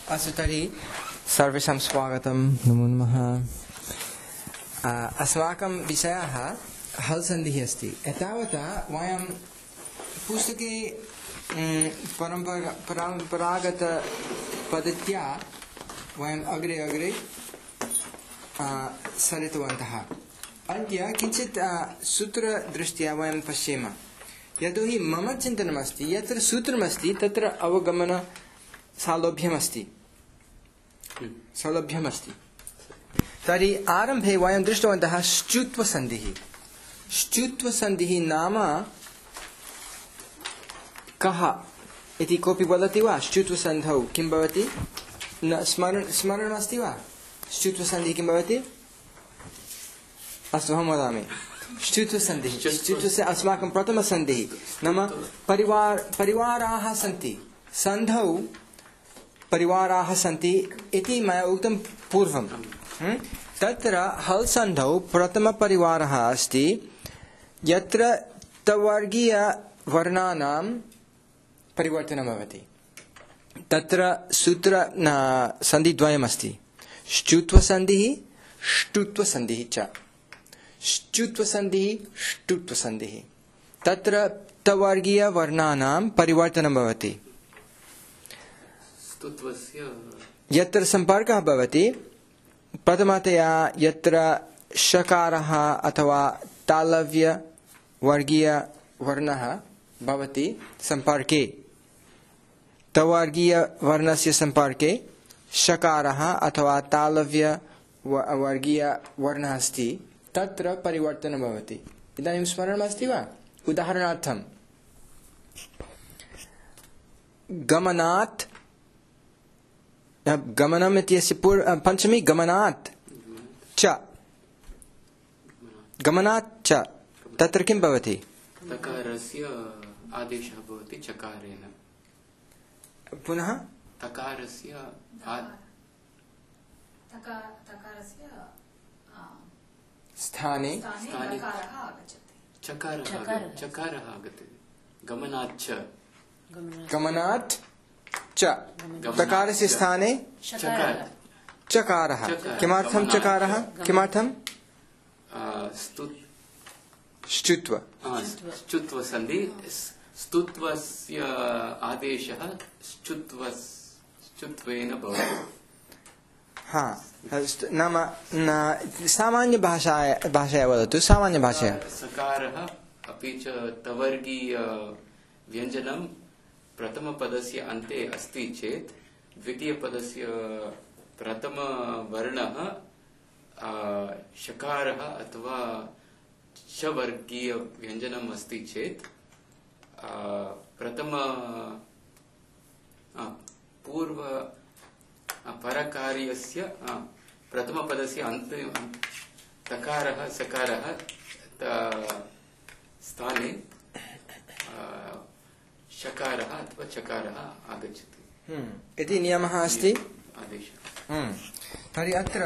अस्तु तर्हि सर्वेषां स्वागतं नमो नमः। अस्माकं विषयः हल् सन्धिः अस्ति। एतावता वयं पुस्तके परम्परागतपद्धत्या वयम् अग्रे सरितवन्तः। अद्य किञ्चित् सूत्रदृष्ट्या वयं पश्येम। यतोहि मम चिन्तनमस्ति यत्र सूत्रमस्ति तत्र अवगमनसौलभ्यमस्ति। तर्हि आरम्भे वयं दृष्टवन्तः श्चुत्वसन्धिः। श्चुत्वसन्धिः नाम कः इति कोऽपि वदति वा? श्चुत्वसन्धौ किं भवति? न स्मरणमस्ति वा? श्चुत्वसन्धिः किं भवति? अस्तु अहं वदामि। श्चुत्वसन्धिः श्चुत्वस्य अस्माकं प्रथमसन्धिः नाम परिवाराः सन्ति। सन्धौ परिवाराः सन्ति इति मया उक्तं पूर्वं। तत्र हल् सन्धौ प्रथमपरिवारः अस्ति यत्र तवर्गीयवर्णानां परिवर्तनं भवति। तत्र सूत्र सन्धिद्वयमस्ति, श्चुत्वसन्धिः ष्टुत्वसन्धिः च। श्चुत्वसन्धिः ष्टुत्वसन्धिः तत्र तवर्गीयवर्णानां परिवर्तनं भवति। यत्र सम्पर्कः भवति प्रथमतया यत्र षकारः अथवा तालव्यवर्गीयवर्णः भवति सम्पर्के, तवर्गीयवर्णस्य सम्पर्के षकारः अथवा तालव्यवर्गीयवर्णः अस्ति तत्र परिवर्तनं भवति। इदानीं स्मरणमस्ति वा? उदाहरणार्थं गमनात्, गमनम् इत्यस्य पञ्चमी गमनात् च, गमनात् च तत्र किं भवति? तकारस्य आदेशः भवति चकारेण। पुनः तकारस्य स्थाने चकारः आगच्छति। गमनात् च तकारस्य स्थाने चकारः। किमर्थं चकारः? किमर्थं? ष्टुत्वसन्धि। स्तुत्वस्य आदेशः ष्टुत्वेन भवति। नाम सामान्यभाषया वदतु। सामान्यभाषया सकारः अपि च तवर्गीय व्यञ्जनं प्रथमपदस्य अन्ते अस्ति चेत् द्वितीयपदस्य प्रथमवर्णः षकारः अथवा षवर्गीय व्यञ्जनम् अस्ति चेत् पूर्व परकार्यस्य प्रथमपदस्य अन्ते तकारः सकारः स्थाने षकारः अथवा चकारः आगच्छति इति नियमः अस्ति। आदेशः। तर्हि अत्र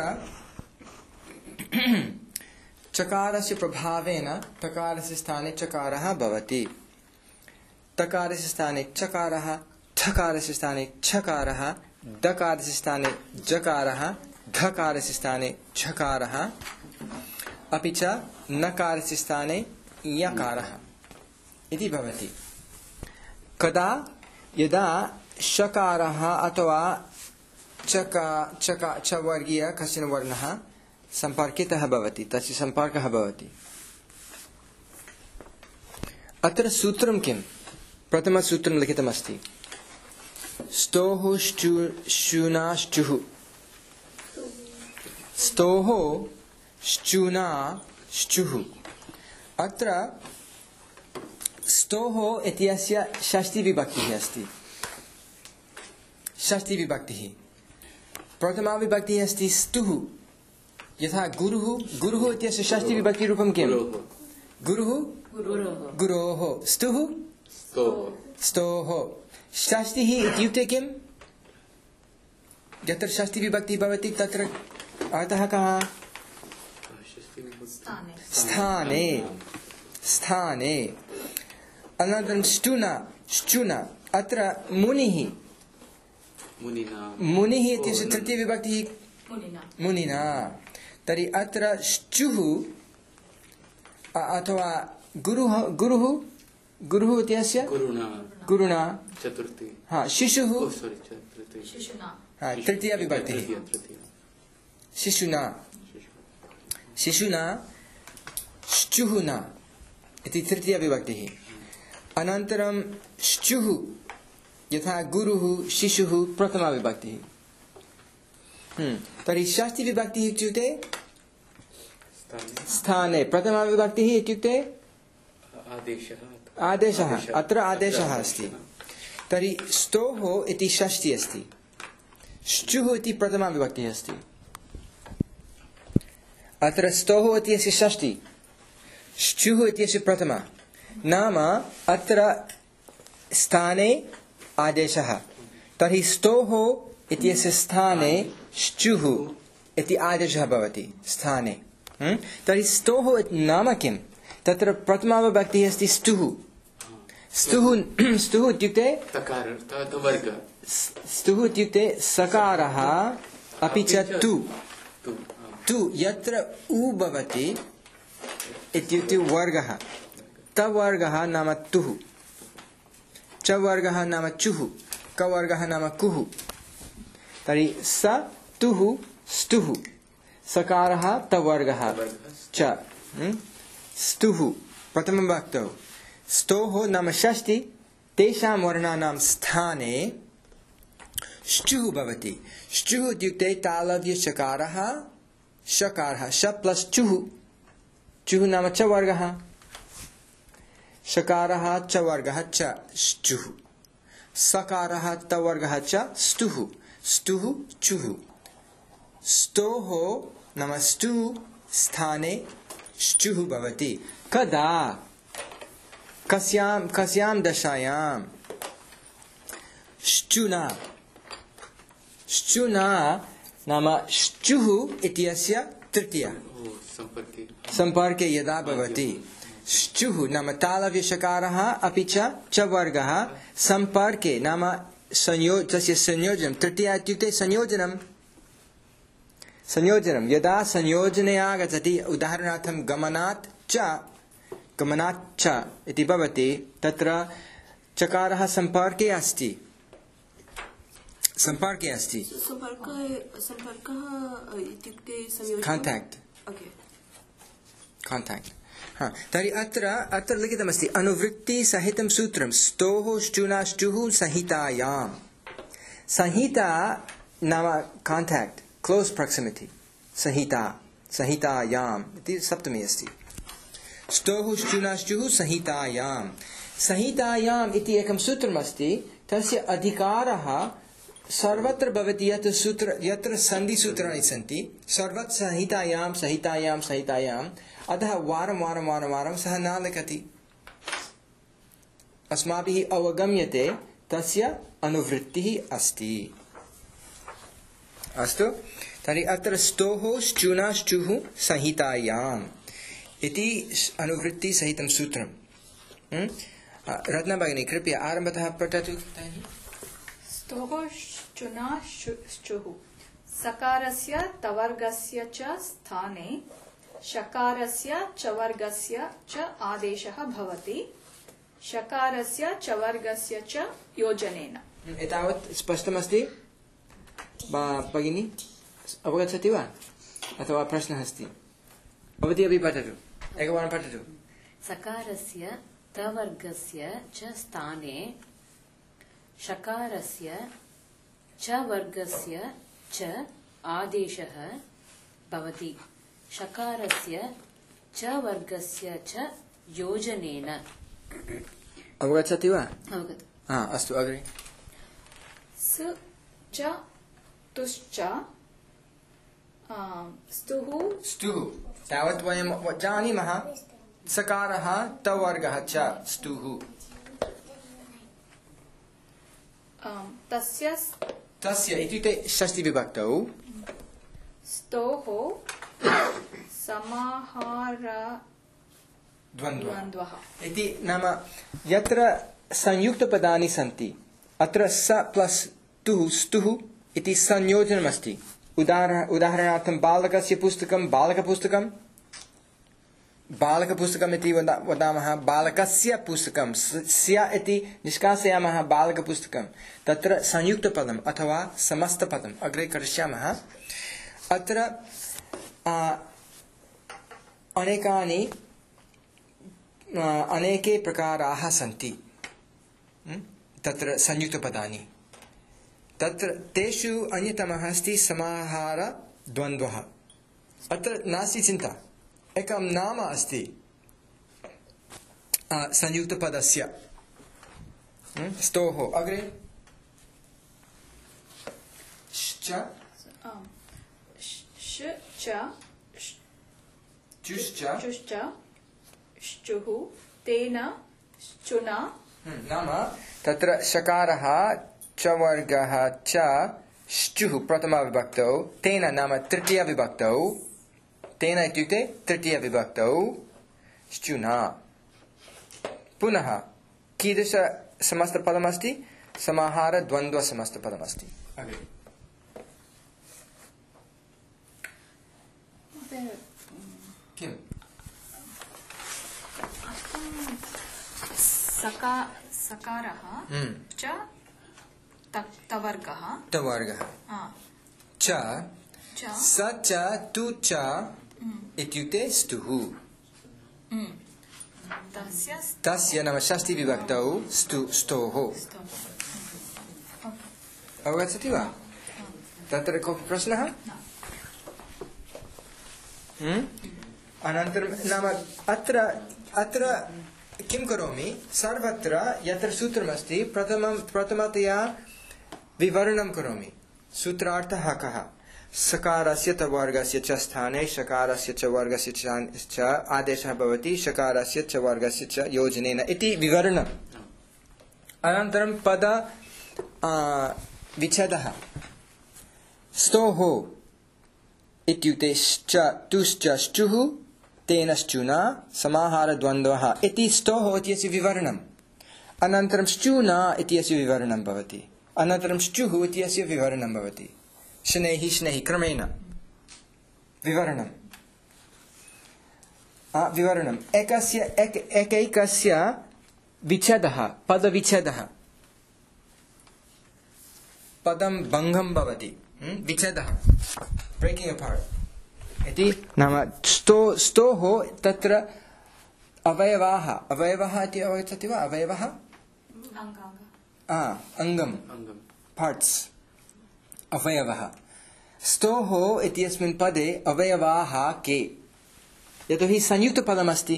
चकारस्य प्रभावेन तकारस्य स्थाने चकारः भवति। तकारस्य स्थाने चकारः, थकारस्य स्थाने छकारः, दकारस्य स्थाने जकारः, घकारस्य स्थाने झकारः, अपि च नकारस्य स्थाने यकारः इति भवति। कदा? यदा षकारः अथवा च वर्गीय कश्चन वर्णः सम्पर्कितः भवति, तस्य सम्पर्कः भवति। अत्र सूत्रं किं? प्रथमसूत्रं लिखितमस्ति, स्तोः श्चूना श्चुः। स्तोः श्चूना श्चुः। अत्र स्तोः इत्यस्य षष्ठीविभक्तिः अस्ति। षष्ठीविभक्तिः। प्रथमा विभक्तिः अस्ति स्तुः। यथा गुरुः, गुरुः इत्यस्य षष्ठीविभक्तिरूपं किं? गुरुः, गुरोः। स्तुः, स्तोः। षष्ठिः इत्युक्ते किम्? यत्र षष्ठीविभक्तिः भवति तत्र अर्थः कः? स्थाने, स्थाने। अनन्तरं श्चुना, श्चुना। अत्र मुनिः मुनिना मुनिः इत्यस्य तृतीयविभक्तिः मुनिना। तर्हि अत्र श्चुः अथवा गुरुः इत्यस्य गुरुणा चतुर्थी शिशुः चतुर्थी तृतीयविभक्तिः शिशुना श्चुः न इति तृतीयविभक्तिः। अनन्तरं श्चुः यथा गुरुः शिशुः प्रथमाविभक्तिः। तर्हि षष्ठीविभक्तिः इत्युक्ते स्थाने, प्रथमाविभक्तिः इत्युक्ते आदेशः। अत्र आदेशः अस्ति। तर्हि स्तोः इति षष्ठी अस्ति, श्चुः इति प्रथमाविभक्तिः अस्ति। अत्र स्तोः इत्यस्य षष्ठी, श्चुः इत्यस्य प्रथमा। नाम अत्र स्थाने आदेशः। तर्हि स्तोः इत्यस्य स्थाने श्चुः इति आदेशः भवति स्थाने। तर्हि स्तोः नाम किं? तत्र प्रथमाविभक्तिः अस्ति स्तुः। स्तुः इत्युक्ते स्तुः इत्युक्ते सकारः अपि च तु यत्र उ भवति इत्युक्ते वर्गः। तवर्गः नाम तुः, चवर्गः नाम चुः, कवर्गः नाम कुः। तर्हि स तुः स्तुः, सकारः तवर्गः च स्तुः प्रथमविभक्तौ। स्तोः नाम षष्ठी, तेषां वर्णानां स्थाने श्चुः भवति। श्चुः इत्युक्ते तालव्यशकारः शकारः, श प्लस् चुः, चुः नाम च वर्गः, शकारः च वर्गः च श्चुः, सकारः तवर्गः च स्तुः, स्तुः चुः। स्तोः नाम स्तुः स्थाने श्चुः भवति। कदा? कस्यां दशायां? श्चुना। श्चुना नाम श्चुः इत्यस्य तृतीया सम्पर्के यदा भवति। श्चुः नाम तालव्यशकारः अपि च वर्गः सम्पर्के नाम तस्य संयोजनं। तृतीया इत्युक्ते संयोजनं। यदा संयोजने आगच्छति, उदाहरणार्थं गमनात् च इति भवति, तत्र चकारः सम्पर्के अस्ति। कान्टाक्ट्। तर्हि अत्र लिखितमस्ति अनुवृत्तिसहितं सूत्रं स्तोः श्चुना श्चुः संहितायां। संहिता नाम कान्टाक्ट्, क्लोज प्रॉक्सिमिटी। संहितायाम् इति सप्तमी अस्ति। स्तोः श्चुना श्चुः संहितायां। संहितायाम् इति एकं सूत्रमस्ति, तस्य अधिकारः सर्वत्र भवति। यत्र सन्धिसूत्राणि सन्ति सर्वत्र संहितायाम्, अतः वारं सः न लिखति। अस्माभिः अवगम्यते तस्य अनुवृत्तिः अस्ति। अस्तु, तर्हि अत्र स्तोः श्चुना श्चुः संहितायाम् इति अनुवृत्तिसहितं सूत्रं। रत्ना भगिनी कृपया आरम्भतः पठतु। स्तोः श्चुना श्चुः सकारस्य तवर्गस्य च स्थाने शकारस्य चवर्गस्य च आदेशः भवति, शकारस्य चवर्गस्य च योजनेन। एतावत् स्पष्टमस्ति भगिनी? अवगच्छति वा अथवा प्रश्नः अस्ति? भवती अपि पठतु, एकवारं पठतु। सकारस्य तवर्गस्य च स्थाने शकारस्य च वर्गस्य च आदेशः भवति, शकारस्य च वर्गस्य च योजनेन। अवगच्छति वा? अवगतम्। अस्तु, अग्रे। स च तुश्च स्तुः। तावत् वयं जानीमः। सकारः तवर्गः च स्तुः। तस्य इत्युक्ते षष्ठीविभक्तौ स्तोः समाहार द्वन्द्वः इति नाम यत्र संयुक्तपदानि सन्ति, अत्र स प्लस् तुः स्तुः इति संयोजनमस्ति। उदाहरणार्थं बालकस्य पुस्तकं बालकपुस्तकं, बालकपुस्तकम् इति वदामः। बालकस्य पुस्तकं स्य इति निष्कासयामः बालकपुस्तकं, तत्र संयुक्तपदम् अथवा समस्तपदम् अग्रे करिष्यामः। अत्र अनेके प्रकाराः सन्ति तत्र संयुक्तपदानि। तत्र तेषु अन्यतमः अस्ति समाहारद्वन्द्वः। अत्र नास्ति चिन्ता, एकं नाम अस्ति संयुक्तपदस्य स्तोः। अग्रे श्च चुश्च श्चुः तेन श्चुना। नाम तत्र शकारः च वर्गः च श्चुः प्रथमाविभक्तौ, तेन नाम तृतीयविभक्तौ, तेन इत्युक्ते तृतीयविभक्तौ श्चुना। पुनः कीदृश समस्तपदमस्ति? समाहारद्वन्द्वसमस्तपदमस्ति। किम्? सकारः च तवर्गः च स च तु च इत्युक्ते स्तुः। तस्य नाम षष्ठी विभक्तौ स्तोः। अवगच्छति वा? तत्र कोऽपि प्रश्नः? अनन्तरं नाम अत्र किं करोमि? सर्वत्र यत्र सूत्रमस्ति प्रथमतया विवरणं करोमि। सूत्रार्थः कः? सकारस्य तवर्गस्य च स्थाने शकारस्य च वर्गस्य च आदेशः भवति, शकारस्य च वर्गस्य च योजनेन इति विवरणम्। अनन्तरं पद विच्छेदः। स्तोः इत्युक्ते श्च तुश्च श्चुः तेन श्चुना समाहारद्वन्द्वः इति स्तोः इत्यस्य विवरणम्। अनन्तरं श्चुना इत्यस्य विवरणं भवति। अनन्तरं श्चुः इत्यस्य विवरणं भवति। शनैः शनैः क्रमेण विवरणम् एकैकस्य विच्छेदः, पदविच्छेदः, पदं भङ्गं भवति, विच्छेदः, ब्रेकिंग अपार्ट इति नाम स्तोः तत्र अवयवः इति अवगच्छति वा? अवयवः अङ्गं, पार्ट्स्, अवयवः। स्तोः इत्यस्मिन् पदे अवयवाः के? यतोहि संयुक्तपदमस्ति।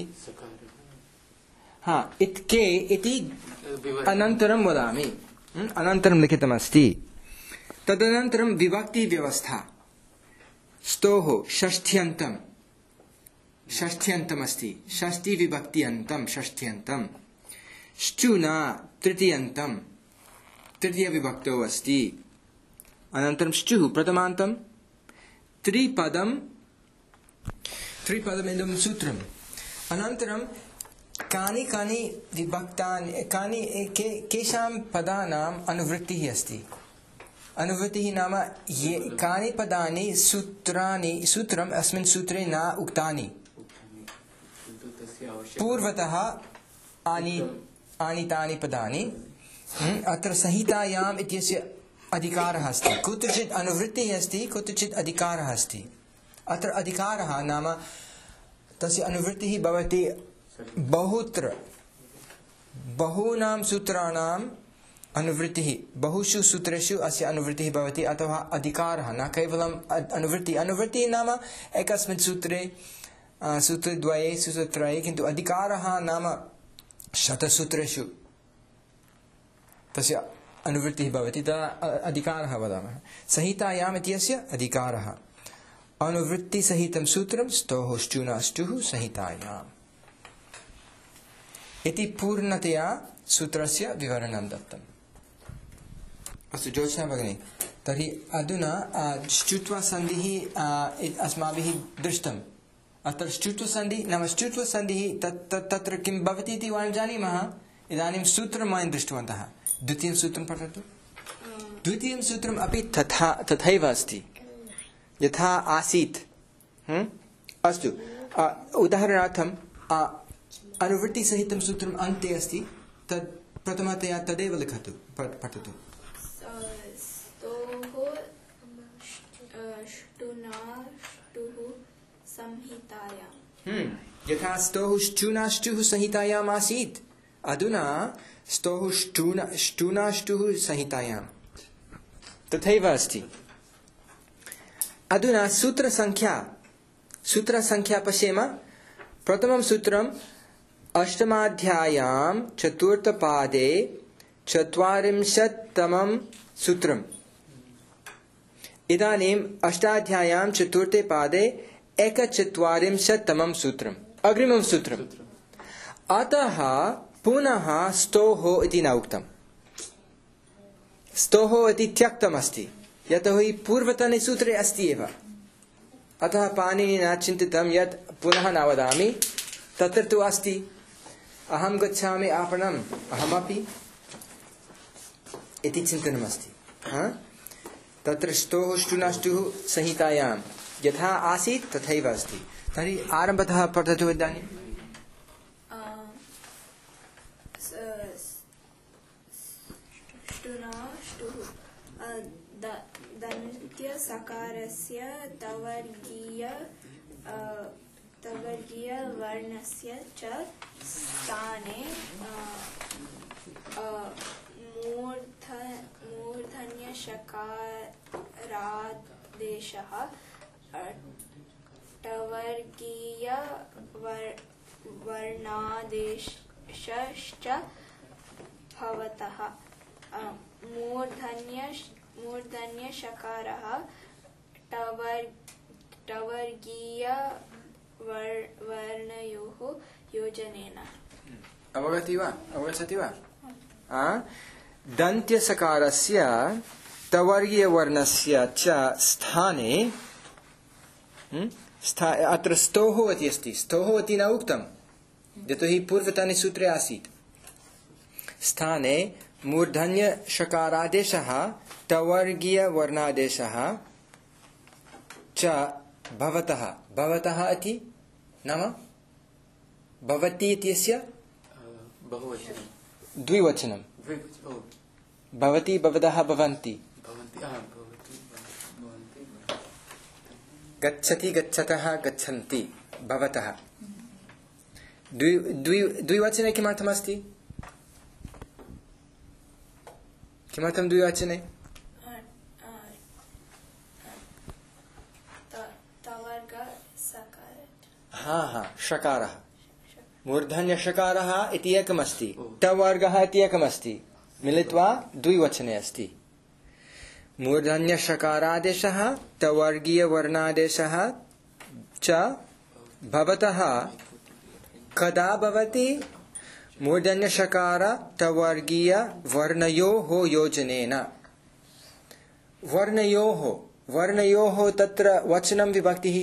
के इति अनन्तरं वदामि, अनन्तरं लिखितमस्ति। तदनन्तरं विभक्तिव्यवस्था। स्तोः षष्ठ्यन्तमस्ति, षष्टिविभक्त्यन्तं षष्ठ्यन्तं। श्चुना तृतीयन्तं, तृतीयविभक्तौ अस्ति। अनन्तरं श्चुः प्रथमान्तं। त्रिपदमिदं सूत्रम्। अनन्तरं कानि विभक्तानि केषां पदानाम् अनुवृत्तिः अस्ति? अनुवृत्तिः नाम ये कानि पदानि सूत्रम् अस्मिन् सूत्रे न उक्तानि, पूर्वतः आनीतानि पदानि। अत्र संहितायाम् इत्यस्य अधिकारः अस्ति। कुत्रचित् अनुवृत्तिः अस्ति, कुत्रचित् अधिकारः अस्ति। अत्र अधिकारः नाम तस्य अनुवृत्तिः भवति बहुत्र, बहूनां सूत्राणाम् अनुवृत्तिः, बहुषु सूत्रेषु अस्य अनुवृत्तिः भवति। अथवा अधिकारः न केवलम् अनुवृत्तिः नाम एकस्मिन् सूत्रे, सूत्रद्वये, सूत्रत्रये, किन्तु अधिकारः नाम शतसूत्रेषु तस्य अनुवृत्तिः भवति, तदा अधिकारः वदामः। संहितायाम् इत्यस्य अधिकारः। अनुवृत्तिसहितं सूत्रं स्तोः श्चुना श्चुः संहितायाम् इति पूर्णतया सूत्रस्य विवरणं दत्तम्। अस्तु ज्योत्स्ना भगिनी, तर्हि अधुना श्चुत्वसन्धिः अस्माभिः दृष्टम्। अत्र श्चुत्वसन्धिः नाम श्चुत्वसन्धिः तत्र किं भवति इति वयं जानीमः। इदानीं सूत्रं वयं दृष्टवन्तः। द्वितीयं सूत्रं पठतु। द्वितीयं सूत्रम् अपि तथैव अस्ति यथा आसीत् अस्तु उदाहरणार्थं अनुवृत्तिसहितं सूत्रम् अन्ते अस्ति तद् प्रथमतया तदेव लिखतु पठतु यथा स्तोः श्चुनाष्टुः संहितायाम् आसीत् अधुना स्तोः श्टुनाष्टुः संहितायाम् तथैव अस्ति अधुना सूत्रसंख्या पश्येम प्रथमं सूत्रम् अष्टमाध्याय्यां चतुर्थपादे 40तमं सूत्रम् इदानीम् अष्टाध्याय्यां चतुर्थे पादे 41तमं सूत्रम् अग्रिमं सूत्रम् अतः पुनः स्तोः इति न उक्तम् स्तोः इति त्यक्तम् अस्ति यतोहि पूर्वतने सूत्रे अस्ति एव अतः पाणिनिना चिन्तितं यत् पुनः न वदामि तत्र तु अस्ति अहं गच्छामि आपणम् अहमपि इति चिन्तनमस्ति तत्र स्तोः श्टुनाष्टुः संहितायां यथा आसीत् तथैव अस्ति तर्हि आरम्भतः पठतु इदानीं दन्त्यसकारस्य तवर्गीय वर्णस्य च स्थाने मूर्धन्यषकारादेशः टवर्गीय वर्णादेशश्च भवतः मूर्धन्यषकारः टवर्गीय वर्णयोः योजनेन अवगच्छति वा दन्त्यसकारस्य तवर्गीयवर्णस्य च स्थाने अत्र स्तोः इति अस्ति स्तोः इति न उक्तं यतोहि पूर्वतने सूत्रे आसीत् स्थाने मूर्धन्यषकारादेशः टवर्गीयवर्णादेशः च भवतः इति नाम भवति इत्यस्य द्विवचनं भवति भवतः भवन्ति गच्छति गच्छतः गच्छन्ति भवतः द्विवचने किमर्थमस्ति किमर्थं द्विवचने षकारः मूर्धन्यषकारः इति एकमस्ति टवर्गः इति एकमस्ति मिलित्वा द्विवचने अस्ति मूर्धन्यषकारादेशः टवर्गीयवर्णादेशः च भवतः कदा भवति मूर्धन्यषकार टवर्गीयवर्णयोः योजनेन वर्णयोः तत्र वचनं विभक्तिः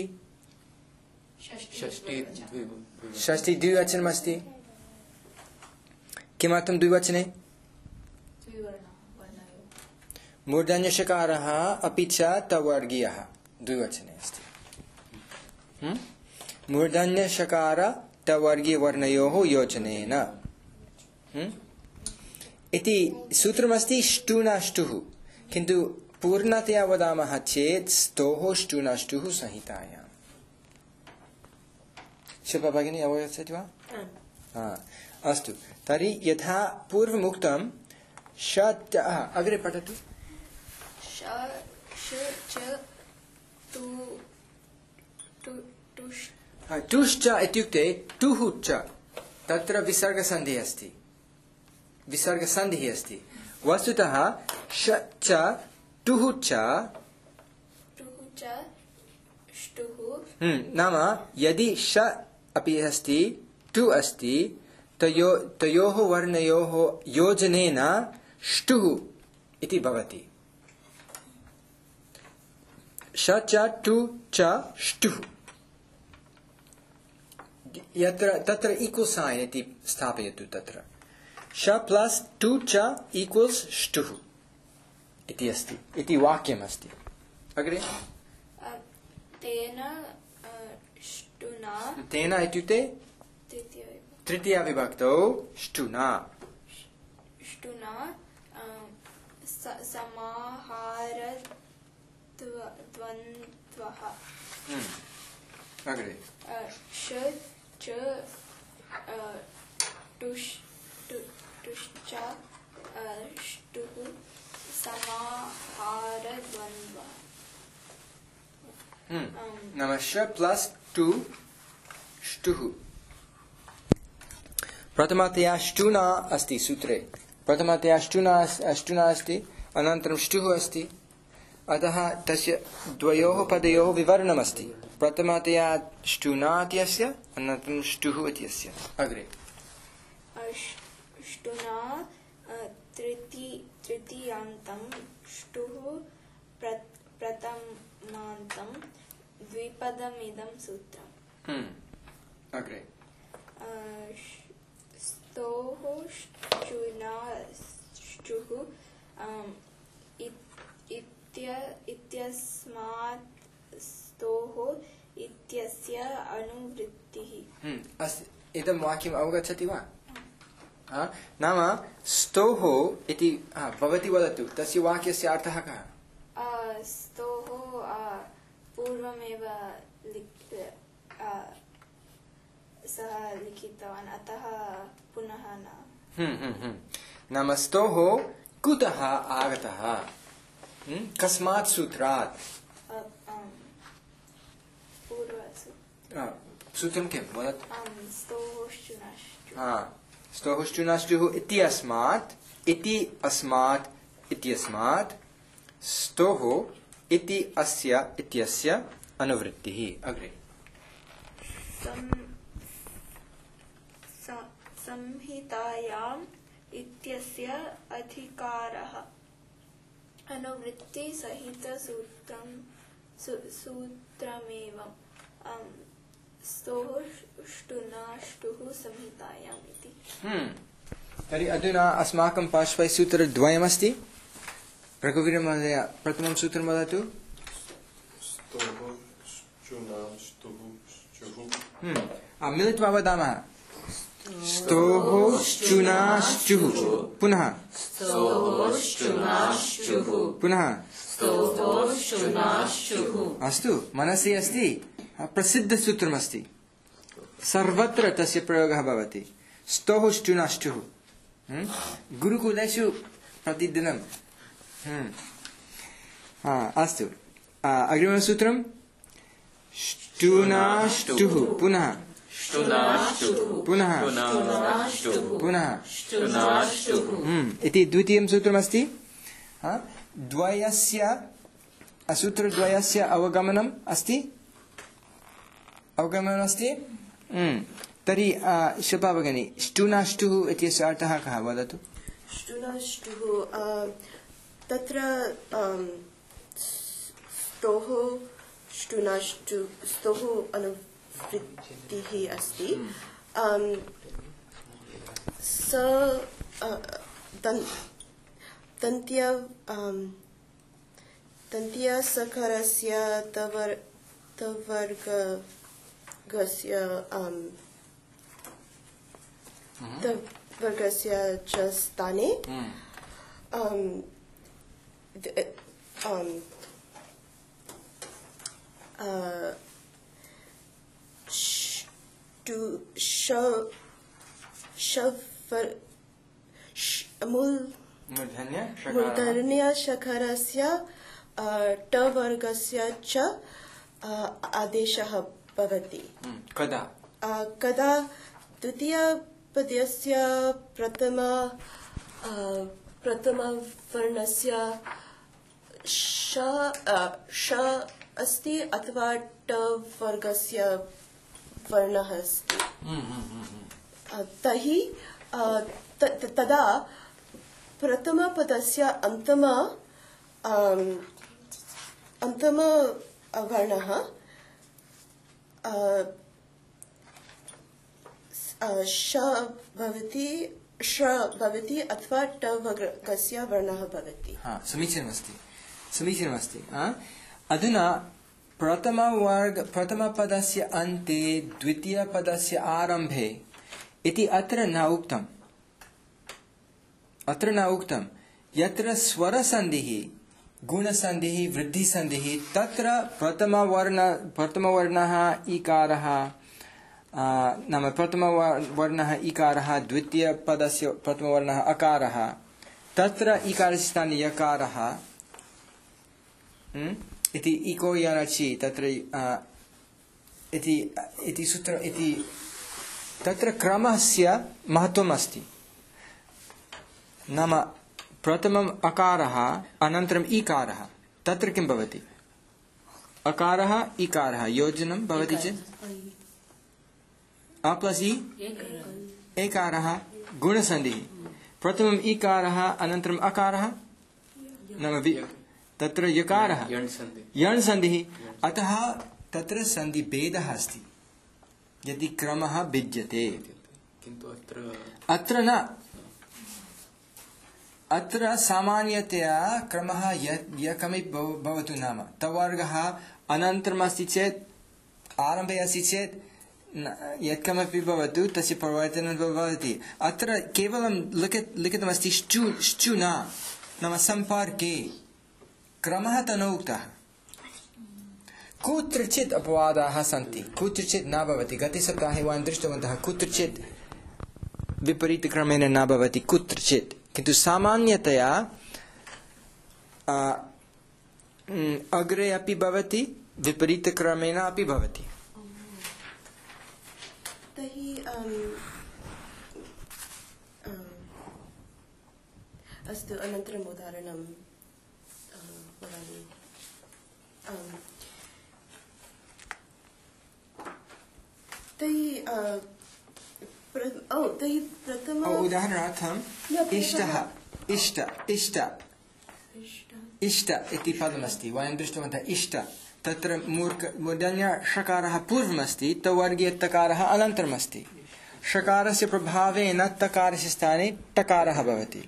षष्ठी द्विवचनमस्ति किमर्थं द्विवचने मूर्धन्यषकारः अपि च टवर्गीयः द्विवचने अस्ति मूर्धन्यषकार टवर्गीयवर्णयोः योजनेन इति सूत्रमस्ति ष्टुनाष्टुः किन्तु पूर्णतया वदामः चेत् स्तोः ष्टुनाष्टुः संहितायाम् शिल्पा भगिनी अवगच्छति वा अस्तु तर्हि यथा पूर्वमुक्तं अग्रे पठतु टुश्च इत्युक्ते टुः च तत्र विसर्गसन्धिः अस्ति वस्तुतः श च टुः च नाम यदि श अपि अस्ति टु अस्ति तयोः वर्णयोः योजनेन ष्टुः इति भवति श च टु च ष्टुः तत्र इक्वल साइन इति स्थापयतु तत्र श प्लस टु च इक्वल्स ष्टुः इति अस्ति इति वाक्यमस्ति। अग्रे तेन ष्टुना तेन इत्युक्ते तृतीया विभक्तौ ष्टुना समाहारद्वन्द्वः। अग्रे श च टुश्च ष्टुः समाहारद्वन्द्वः। नाम श प्लस टु ष्टुः। प्रथमतया ष्टुना अस्ति सूत्रे, प्रथमतया ष्टुना अस्ति, अनन्तरं ष्टुः अस्ति, अतः तस्य द्वयोः पदयोः विवरणमस्ति। प्रथमतया ष्टुना इत्यस्य, अनन्तरं ष्टुः इत्यस्य। अग्रे ष्टुना तृतीयान्तं ष्टुः प्रथमान्तं द्विपदमिदं सूत्रम्। अग्रे स्तोः ष्टुना ष्टुः इत्यस्मात् स्तोः इत्यस्य अनुवृत्तिः। अस्ति। इदं वाक्यम् अवगच्छति वा? नाम स्तोः इति भवती वदतु, तस्य वाक्यस्य अर्थः कः? स्तोः पूर्वमेव सः लिखितवान्, अतः पुनः न। नाम स्तोः कुतः आगतः? कस्मात् सूत्रात्? सूत्रं किं वदतु? स्तोः ष्टुनाष्टुः इत्यस्मात्, इति अस्मात् इत्यस्मात्, स्तोः इति अस्य इत्यस्य अनुवृत्तिः। अग्रे संहितायाम् इत्यस्य अधिकारः अनुवृत्तिसहितसूत्रमेव स्तोः ष्टुनाष्टुः संहितायाम् इति। तर्हि अधुना अस्माकं पार्श्वे सूत्रद्वयमस्ति। रघुवीरमहोदय प्रथमं सूत्रं वदतु। मिलित्वा वदामः। स्तोः ष्टुनाष्टुः, पुनः पुनः। अस्तु, मनसि अस्ति। प्रसिद्धसूत्रमस्ति, सर्वत्र तस्य प्रयोगः भवति। स्तोः ष्टुनाष्टुः गुरुकुलेषु प्रतिदिनं। अस्तु, अग्रिमं सूत्रं ष्टुनाष्टुः, पुनः पुनः पुनः इति द्वितीयं सूत्रमस्ति। द्वयस्य सूत्रद्वयस्य अवगमनम् अस्ति। तर्हि शोभा भगिनी, ष्टुनाष्टुः इत्यस्य अर्थः कः वदतु? ष्टुनाष्टुः तत्र स्तोः ष्टुनाष्टु स्तोः अनुवृत्तिः अस्ति। स तन्त्यसकारस्य वर्गस्य च स्थाने मूर्धन्यषकारस्य ट वर्गस्य च आदेशः भवति। कदा? कदा द्वितीयपदस्य प्रथमवर्णस्य श अस्ति अथवा ट वर्गस्य वर्णः अस्ति। तर्हि तदा प्रथमपदस्य अन्तिमवर्णः श भवति, श भवति अथवा ट वर्गस्य वर्णः भवति। समीचीनमस्ति। अधुना प्रथमपदस्य अन्ते द्वितीयपदस्य आरम्भे इति अत्र न उक्तम्। यत्र स्वरसन्धिः, गुणसन्धिः, वृद्धिसन्धिः तत्र प्रथमवर्णः इकारः, नाम प्रथमवर्णः इकारः, द्वितीयपदस्य प्रथमवर्णः अकारः, तत्र इकारस्य स्थाने यकारः इति इको यनचि तत्र इति सूत्र इति तत्र क्रमस्य महत्वम् अस्ति। नाम प्रथमम् अकारः अनन्तरम् इकारः, तत्र किं भवति? अकारः इकारः योजनं भवति चेत् अ प्लस् इ एकारः गुणसन्धिः। प्रथमम् इकारः अनन्तरम् अकारः, नाम तत्र यकारः यण् सन्धिः। अतः तत्र सन्धिभेदः अस्ति यदि क्रमः भिद्यते। किन्तु अत्र न, अत्र सामान्यतया क्रमः यकमपि भवतु, नाम तवर्गः अनन्तरम् अस्ति चेत्, आरम्भे अस्ति चेत् यत्कमपि भवतु तस्य परिवर्तनं भवति। अत्र केवलं लिखितमस्ति श्चु न, नाम सम्पर्के क्रमः तनोक्तः। कुत्रचित् अपवादाः सन्ति, कुत्रचित् न भवति। गते सप्ताहे वयं दृष्टवन्तः कुत्रचित् विपरीतक्रमेण न भवति, कुत्रचित्। किन्तु सामान्यतया अग्रे अपि भवति, विपरीतक्रमेण अपि भवति। तर्हि अस्तु, अनन्तरम् उदाहरणं वदामि। तर्हि उदाहरणार्थम् इष्ट इति पदमस्ति, वयं दृष्टवन्तः। इष्ट तत्र मूर्धन्य षकारः पूर्वमस्ति, तवर्गीय तकारः अनन्तरमस्ति। षकारस्य प्रभावेन तकारस्य स्थाने टकारः भवति।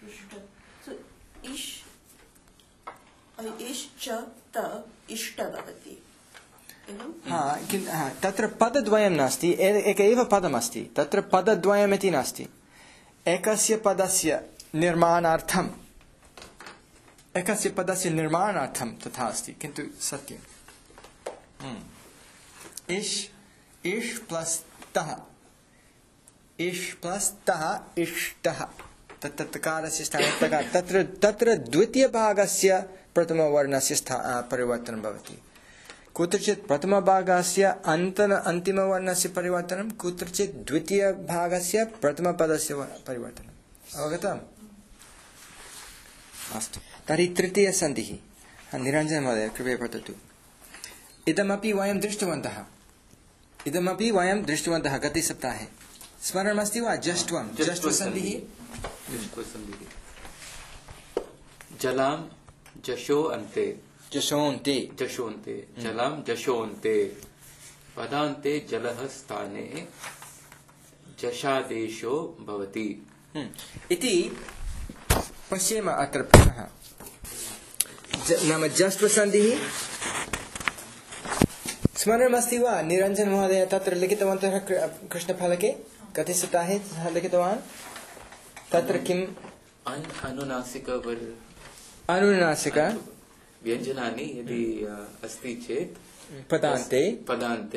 तत्र पदद्वयं नास्ति, एक एव पदमस्ति। तत्र पदद्वयमिति नास्ति। एकस्य पदस्य निर्माणार्थं तथा अस्ति, किन्तु सत्यम्। इष् प्लस् तः, इष्टः, तकारस्य स्थाने तकार। तत्र द्वितीयभागस्य प्रथमवर्णस्य परिवर्तनं भवति। कुत्रचित् प्रथमभागस्य अन्तिमवर्णस्य परिवर्तनं, कुत्रचित् द्वितीयभागस्य प्रथमपदस्य परिवर्तनम्। अवगतम्? अस्तु, तर्हि तृतीयसन्धिः। निरञ्जन महोदय कृपया पठतु। इदमपि वयं दृष्टवन्तः गते सप्ताहे। स्मरणमस्ति वा? जष्ट्वसन्धिः। जलां जशो अन्ते, जशोन्ते, जलां जशोन्ते, पदान्ते जलः स्थाने जशादेशो भवति इति पश्येम अत्र पुनः। नाम जष्ट्वसन्धिः स्मरणमस्ति वा? निरञ्जन महोदय तत्र लिखितवन्तः कृष्णफलके गते सप्ताहे लिखितवान्। तत्र किम्? अनुनासिक व्यञ्जनानि यदि अस्ति चेत् पदान्ते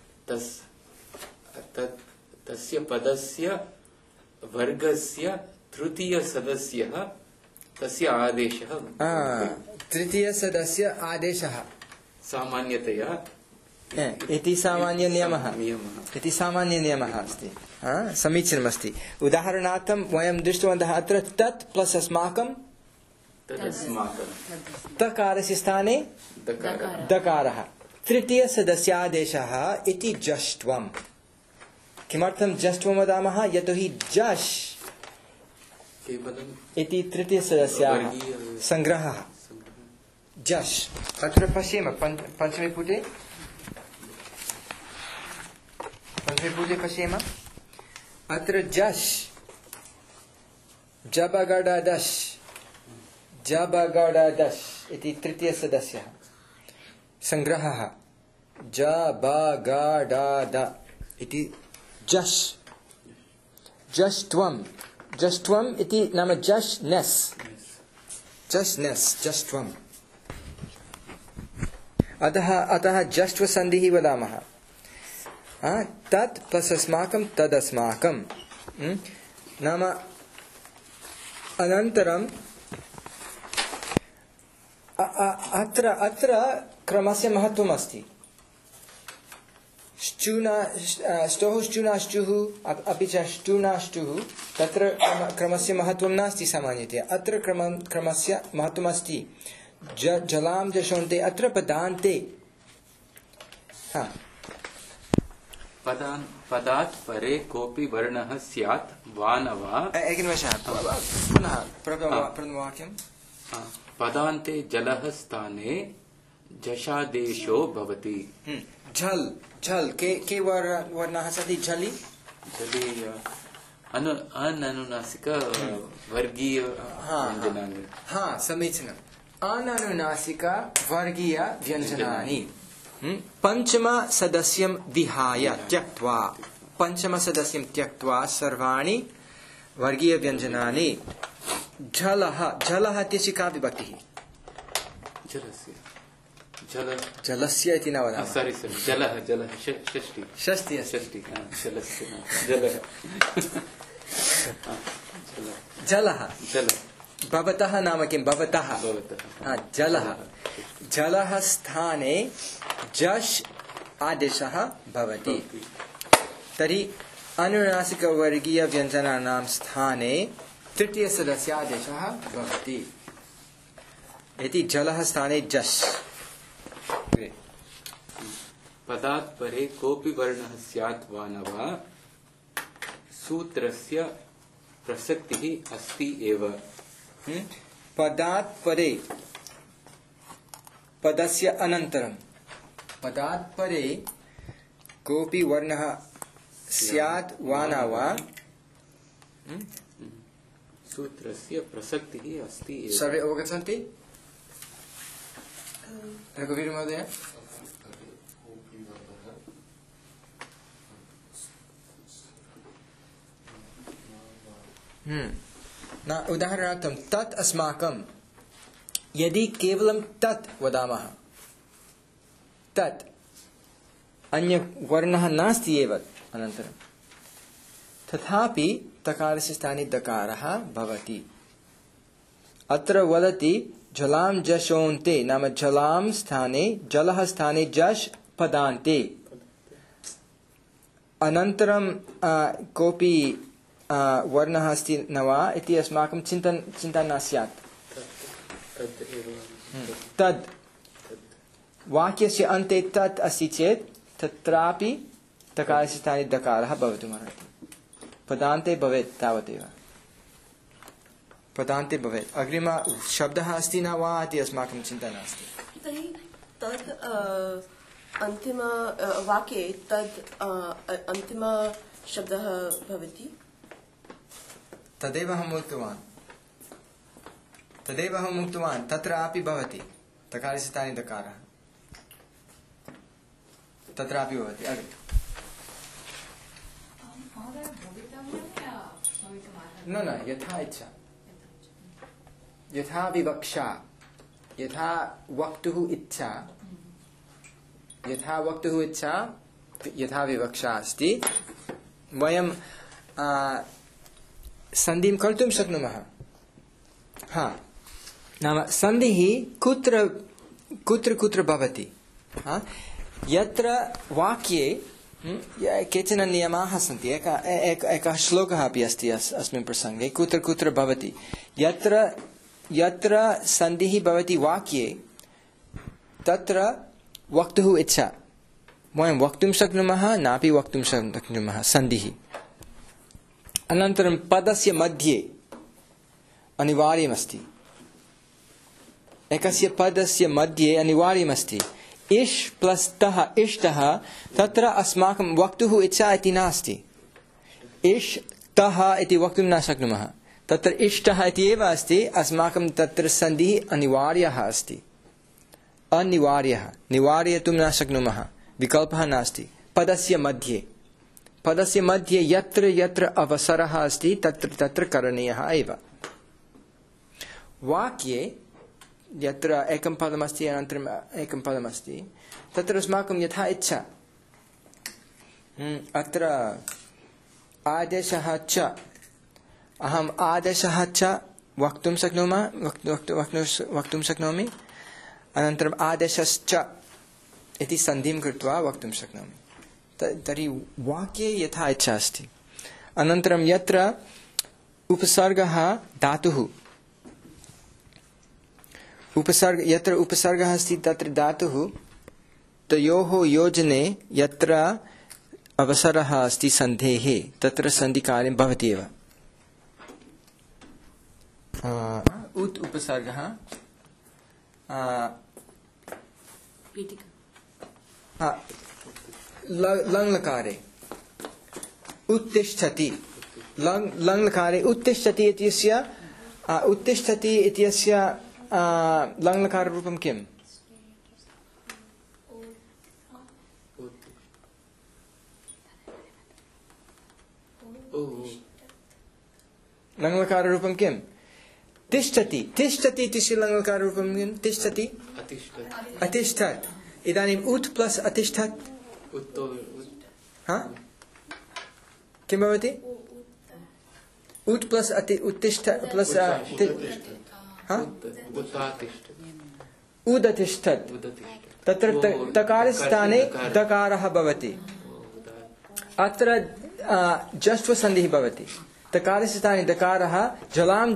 तस्य पदस्य वर्गस्य तृतीयसदस्यः तस्य आदेशः। तृतीयसदस्य आदेशः सामान्यतया इति सामान्यनियमः अस्ति। समीचीनमस्ति। उदाहरणार्थं वयं दृष्टवन्तः अत्र तत् प्लस् अस्माकं तकारस्य स्थाने दकारः। तृतीयसदस्यादेशः इति जष्ट्वम्। किमर्थं जष्ट्वं वदामः? यतोहि जश् इति तृतीयसदस्याः सङ्ग्रहः। जश् अत्र पश्येम पञ्चमे पुटे पश्येम। अत्र जश् जबगडदश जबगडदश इति तृतीयसदस्यः संग्रहः जबगडद इति जश् जष्ट्वम् जष्ट्वम् इति नाम जश्नेस् जष्ट्वम् अतः जष्ट्वसन्धिः वदामः तत् प्लस् अस्माकं तदस्माकं नाम अनन्तरं अत्र क्रमस्य महत्त्वम् अस्ति ष्टोः ष्टुनाष्टुः अपि च ष्टुनाष्टुः तत्र क्रमस्य महत्त्वं नास्ति सामान्यतया अत्र क्रमस्य महत्त्वम् अस्ति जलां जशोन्ते अत्र पदान्ते पदात् परे कोऽपि वर्णः स्यात् वा न वा एकनिमेषः पुनः प्रथमवाक्यं पदान्ते जलः स्थाने जशादेशो भवति झल् के वर्णाः सन्ति झलि अननुनासिक वर्गीय व्यञ्जनानि समीचीनम् अननुनासिक वर्गीय व्यञ्जनानि पञ्चमसदस्यं विहाय त्यक्त्वा सर्वाणि वर्गीयव्यञ्जनानि जलः इत्यस्य का विभक्तिः जलस्य इति न वदामः षष्ठी जलः भवतः नाम किं भवतः जलः स्थाने जश् आदेशः भवति तर्हि अनुनासिकवर्गीयव्यञ्जनानां स्थाने तृतीयसदस्य आदेशः भवति इति जलः स्थाने जश् पदात् परे कोऽपि वर्णः स्यात् वा न वा सूत्रस्य प्रसक्तिः अस्ति एव पदात् परे पदस्य अनन्तरं पदात् परे कोऽपि वर्णः स्यात् वा न वा सूत्रस्य प्रसक्तिः अस्ति एव सर्वे अवगच्छन्ति रघुवीर महोदय न उदाहरणार्थं तत् अस्माकं यदि केवलं तत् वदामः तत् अन्यवर्णः नास्ति एव अनन्तरं तथापि तकारस्य स्थाने दकारः भवति अत्र वदति जलां जशोन्ते नाम जलां स्थाने जलः स्थाने जश् पदान्ते अनन्तरं कोऽपि वर्णः अस्ति न वा इति अस्माकं चिन्ता न स्यात् तद् वाक्यस्य अन्ते तत् अस्ति चेत् तत्रापि तकारस्य स्थाने दकारः भवितुमर्हति पदान्ते भवेत् तावदेव पदान्ते भवेत् अग्रिम शब्दः अस्ति न वा इति अस्माकं चिन्ता नास्ति तर्हि तद् अन्तिम वाक्ये तद् अन्तिम शब्दः भवति तदेव अहम् उक्तवान् तत्रापि भवति तकारस्य स्थाने दकारः तत्रापि भवति न यथा इच्छा यथा विवक्षा यथा वक्तुः इच्छा यथा विवक्षा अस्ति वयं सन्धिं कर्तुं शक्नुमः नाम सन्धिः कुत्र भवति यत्र वाक्ये केचन नियमाः सन्ति एकः श्लोकः अपि अस्ति अस्मिन् प्रसङ्गे कुत्र भवति यत्र सन्धिः भवति वाक्ये तत्र वक्तुः इच्छा वयं वक्तुं शक्नुमः नापि वक्तुं शक्नुमः सन्धिः अनन्तरं पदस्य मध्ये अनिवार्यमस्ति एकस्य पदस्य मध्ये अनिवार्यमस्ति इष् प्लस् तः इष्टः तत्र अस्माकं वक्तुः इच्छा इति नास्ति इष् तः इति वक्तुं न शक्नुमः तत्र इष्टः इति एव अस्ति, अस्माकं तत्र सन्धिः अनिवार्यः अस्ति, अनिवार्यः, निवारयितुं न शक्नुमः, विकल्पः नास्ति। पदस्य मध्ये यत्र यत्र अवसरः अस्ति तत्र तत्र करणीयः एव। वाक्ये यत्र एकं पदमस्ति अनन्तरम् एकं पदमस्ति तत्र अस्माकं यथा इच्छा, अत्र आदेशः च, अहम् आदेशः च वक्तुं शक्नोमि, अनन्तरम् आदेशश्च इति सन्धिं कृत्वा वक्तुं शक्नोमि। तर्हि वाक्ये यथा इच्छा अस्ति। अनन्तरं यत्र उपसर्गः धातुः, यत्र उपसर्गः अस्ति तत्र धातुः, तयोः योजने यत्र अवसरः अस्ति सन्धेः तत्र सन्धिकार्यं भवति एव। उत् उपसर्गः लङ्लकारे उत्तिष्ठति, लङ्लकारे उत्तिष्ठति इत्यस्य लङ्लकाररूपं किम्? लङ्लकाररूपं किम्? तिष्ठति, तिष्ठति इत्यस्य लङ्लकाररूपं किम्? तिष्ठति, अतिष्ठत्। इदानीम् उत् प्लस् अतिष्ठत् किं भवति? उत् प्लस् उत्तिष्ठ प्लस् उदतिष्ठत्, तत्र तकारस्थाने दकारः भवति, अत्र जस्त्वसन्धिः भवति। तकारस्थाने दकारः जलां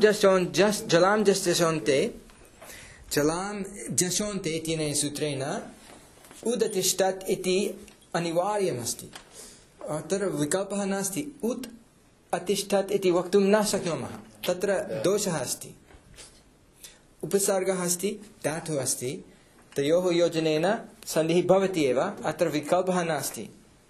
जशोन्ते इत्यनेन सूत्रेण उदतिष्ठत् इति अनिवार्यमस्ति, अत्र विकल्पः नास्ति। उत् अतिष्ठत् इति वक्तुं न शक्नुमः, तत्र दोषः अस्ति। उपसर्गः अस्ति, धातुः अस्ति, तयोः योजनेन सन्धिः भवति एव, अत्र विकल्पः नास्ति।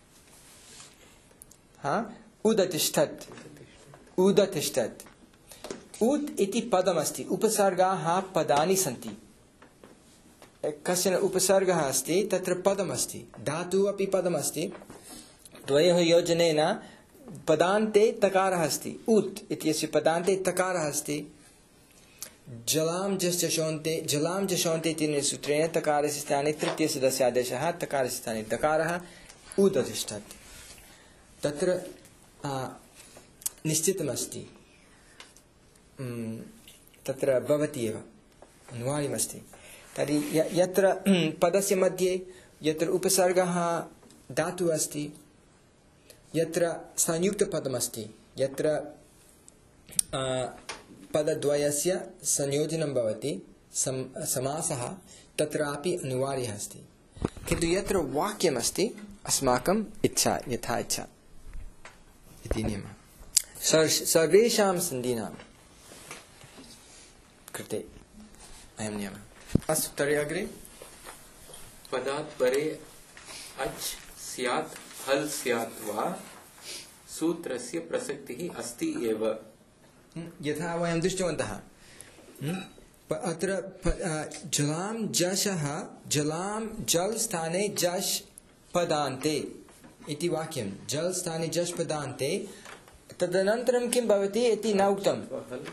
उदतिष्ठत्, उदतिष्ठत्, उत् इति पदमस्ति, उपसर्गाः पदानि सन्ति। कश्चन उपसर्गः अस्ति, तत्र पदमस्ति, धातुः अपि पदमस्ति, द्वयोः योजनेन पदान्ते तकारः अस्ति। उत् इत्यस्य पदान्ते तकारः अस्ति। जलां जशोन्ते इति सूत्रेण तकारस्य स्थाने तृतीयसदस्यादेशः, तकारस्य स्थाने दकारः, उदतिष्ठत्। तत्र निश्चितमस्ति, तत्र भवति एव, अनिवार्यमस्ति। तर्हि यत्र पदस्य मध्ये यत्र उपसर्गः धातुः अस्ति, यत्र संयुक्तपदमस्ति, यत्र पदद्वयस्य संयोजनं भवति, समासः, तत्रापि अनिवार्यः अस्ति। किन्तु यत्र वाक्यमस्ति, अस्माकम् इच्छा, यथा इच्छा इति नियमः। सर्वेषां सन्धीनां कृते अयं नियमः। अस्तु, तर्हि अग्रे पदात् परे अच् स्यात् हल् स्यात् वा सूत्रस्य प्रसक्तिः अस्ति एव। यथा वयं दृष्टवन्तः, अत्र जलां जशः, जलां जल् स्थाने जश् पदान्ते इति वाक्यं, जल् स्थाने जश् पदान्ते, तदनन्तरं किं भवति इति न उक्तम्।